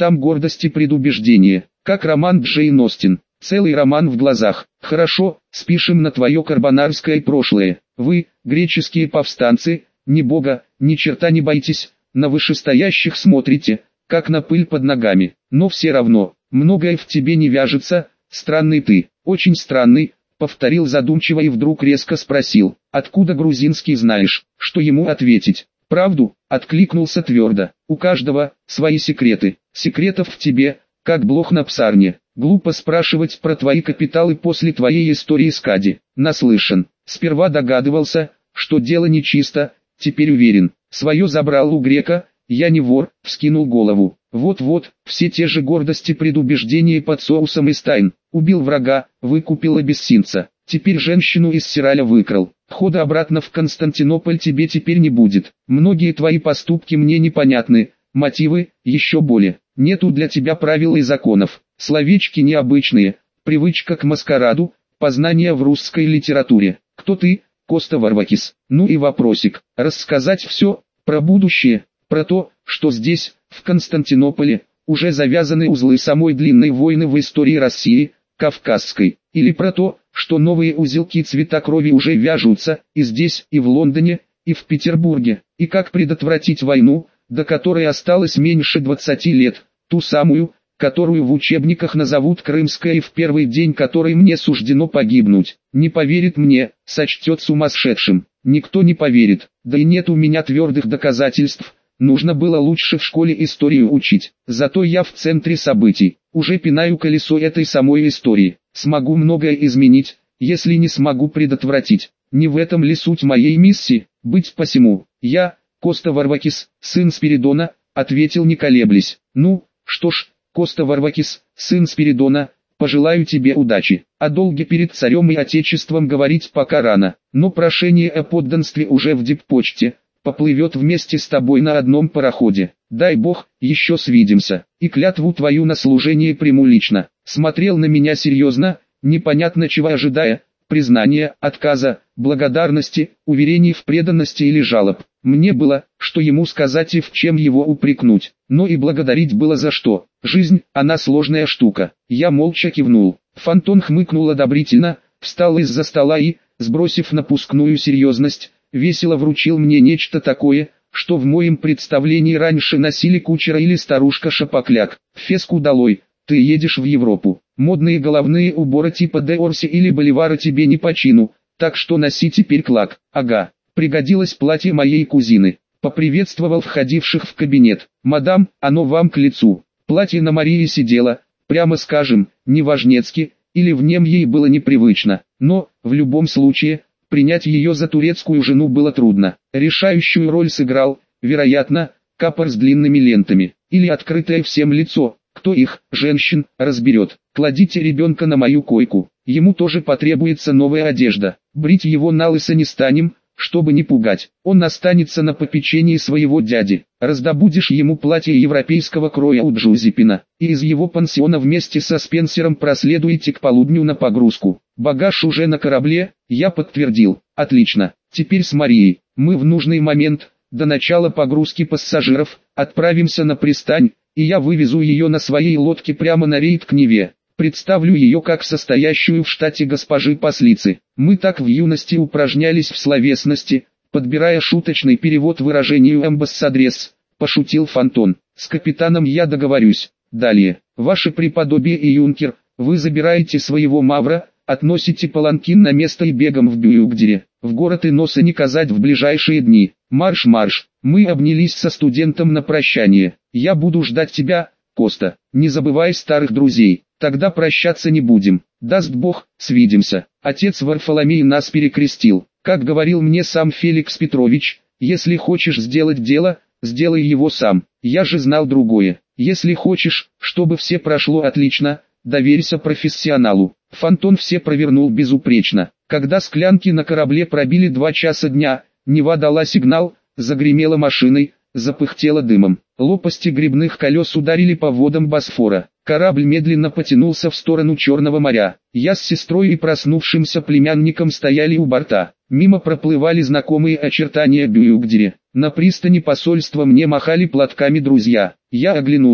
[SPEAKER 1] Там гордость и предубеждение, как роман Джейн Остин. Целый роман в глазах. Хорошо, спишем на твое карбонарское прошлое. Вы, греческие повстанцы, ни бога, ни черта не боитесь, на вышестоящих смотрите, как на пыль под ногами. Но все равно, многое в тебе не вяжется, странный ты, очень странный, повторил задумчиво и вдруг резко спросил, откуда грузинский знаешь, что ему ответить. Правду, откликнулся твердо, у каждого свои секреты, секретов в тебе, как блох на псарне. Глупо спрашивать про твои капиталы после твоей истории с Кади. Наслышан. Сперва догадывался, что дело нечисто, теперь уверен. Свое забрал у грека, я не вор, вскинул голову. Вот-вот, все те же гордости предубеждения под соусом из тайн. Убил врага, выкупил абиссинца. Теперь женщину из Сираля выкрал. Хода обратно в Константинополь тебе теперь не будет. Многие твои поступки мне непонятны, мотивы, еще более. Нету для тебя правил и законов. Словечки необычные, привычка к маскараду, познания в русской литературе. Кто ты, Коста Варвакис? Ну и вопросик. Рассказать все, про будущее, про то, что здесь, в Константинополе, уже завязаны узлы самой длинной войны в истории России, Кавказской. Или про то, что новые узелки цвета крови уже вяжутся, и здесь, и в Лондоне, и в Петербурге. И как предотвратить войну, до которой осталось меньше двадцати лет, ту самую, которую в учебниках назовут Крымской и в первый день которой мне суждено погибнуть. Не поверит мне, сочтет сумасшедшим. Никто не поверит, да и нет у меня твердых доказательств. Нужно было лучше в школе историю учить. Зато я в центре событий, уже пинаю колесо этой самой истории. Смогу многое изменить, если не смогу предотвратить. Не в этом ли суть моей миссии, быть посему. Я, Коста Варвакис, сын Спиридона, ответил не колеблясь. Ну, что ж, Коста Варвакис, сын Спиридона, пожелаю тебе удачи. О долге перед царем и отечеством говорить пока рано, но прошение о подданстве уже в диппочте, поплывет вместе с тобой на одном пароходе. Дай бог, еще свидимся, и клятву твою на служение приму лично. Смотрел на меня серьезно, непонятно чего ожидая, признания, отказа, благодарности, уверений в преданности или жалоб. Мне было, что ему сказать и в чем его упрекнуть, но и благодарить было за что. Жизнь, она сложная штука. Я молча кивнул. Фантон хмыкнул одобрительно, встал из-за стола и, сбросив напускную серьезность, весело вручил мне нечто такое, что в моем представлении раньше носили кучера или старушка-шапокляк. Феску долой, ты едешь в Европу. Модные головные уборы типа де Орси или Боливара тебе не по чину, так что носи теперь клак. Ага. Пригодилось платье моей кузины. Поприветствовал входивших в кабинет. Мадам, оно вам к лицу. Платье на Марии сидело, прямо скажем, неважнецки, или в нем ей было непривычно. Но, в любом случае, принять ее за турецкую жену было трудно. Решающую роль сыграл, вероятно, капор с длинными лентами, или открытое всем лицо. Кто их, женщин, разберет. Кладите ребенка на мою койку. Ему тоже потребуется новая одежда. Брить его на лысо не станем, чтобы не пугать. Он останется на попечении своего дяди. Раздобудешь ему платье европейского кроя у Джузепина, и из его пансиона вместе со Спенсером проследуете к полудню на погрузку. Багаж уже на корабле, я подтвердил. Отлично. Теперь с Марией. Мы в нужный момент, до начала погрузки пассажиров, отправимся на пристань, и я вывезу ее на своей лодке прямо на рейд к Неве. Представлю ее как состоящую в штате госпожи Послицы. Мы так в юности упражнялись в словесности, подбирая шуточный перевод выражению «эмбассадрес», пошутил Фантон. С капитаном я договорюсь. Далее, ваше преподобие и юнкер, вы забираете своего мавра, относите паланкин на место и бегом в Бююгдере. В город и носа не казать в ближайшие дни. Марш-марш. Мы обнялись со студентом на прощание. Я буду ждать тебя, Коста. Не забывай старых друзей. Тогда прощаться не будем. Даст Бог, свидимся. Отец Варфоломей нас перекрестил. Как говорил мне сам Феликс Петрович, если хочешь сделать дело, сделай его сам. Я же знал другое. Если хочешь, чтобы все прошло отлично, доверься профессионалу. Фантон все провернул безупречно. Когда склянки на корабле пробили два часа дня, Нева дала сигнал, загремела машиной, запыхтела дымом. Лопасти гребных колес ударили по водам Босфора. Корабль медленно потянулся в сторону Черного моря. Я с сестрой и проснувшимся племянником стояли у борта. Мимо проплывали знакомые очертания Бююгдере. На пристани посольства мне махали платками друзья. Я оглянулся.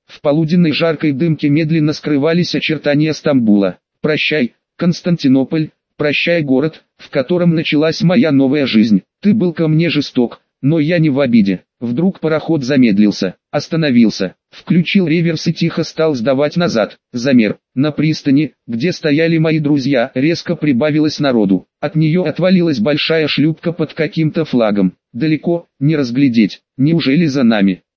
[SPEAKER 1] В полуденной жаркой дымке медленно скрывались очертания Стамбула. Прощай, Константинополь, прощай, город, в котором началась моя новая жизнь. Ты был ко мне жесток, но я не в обиде. Вдруг пароход замедлился, остановился, включил реверс и тихо стал сдавать назад. Замер. На пристани, где стояли мои друзья, резко прибавилось народу. От нее отвалилась большая шлюпка под каким-то флагом. Далеко, не разглядеть. Неужели за нами?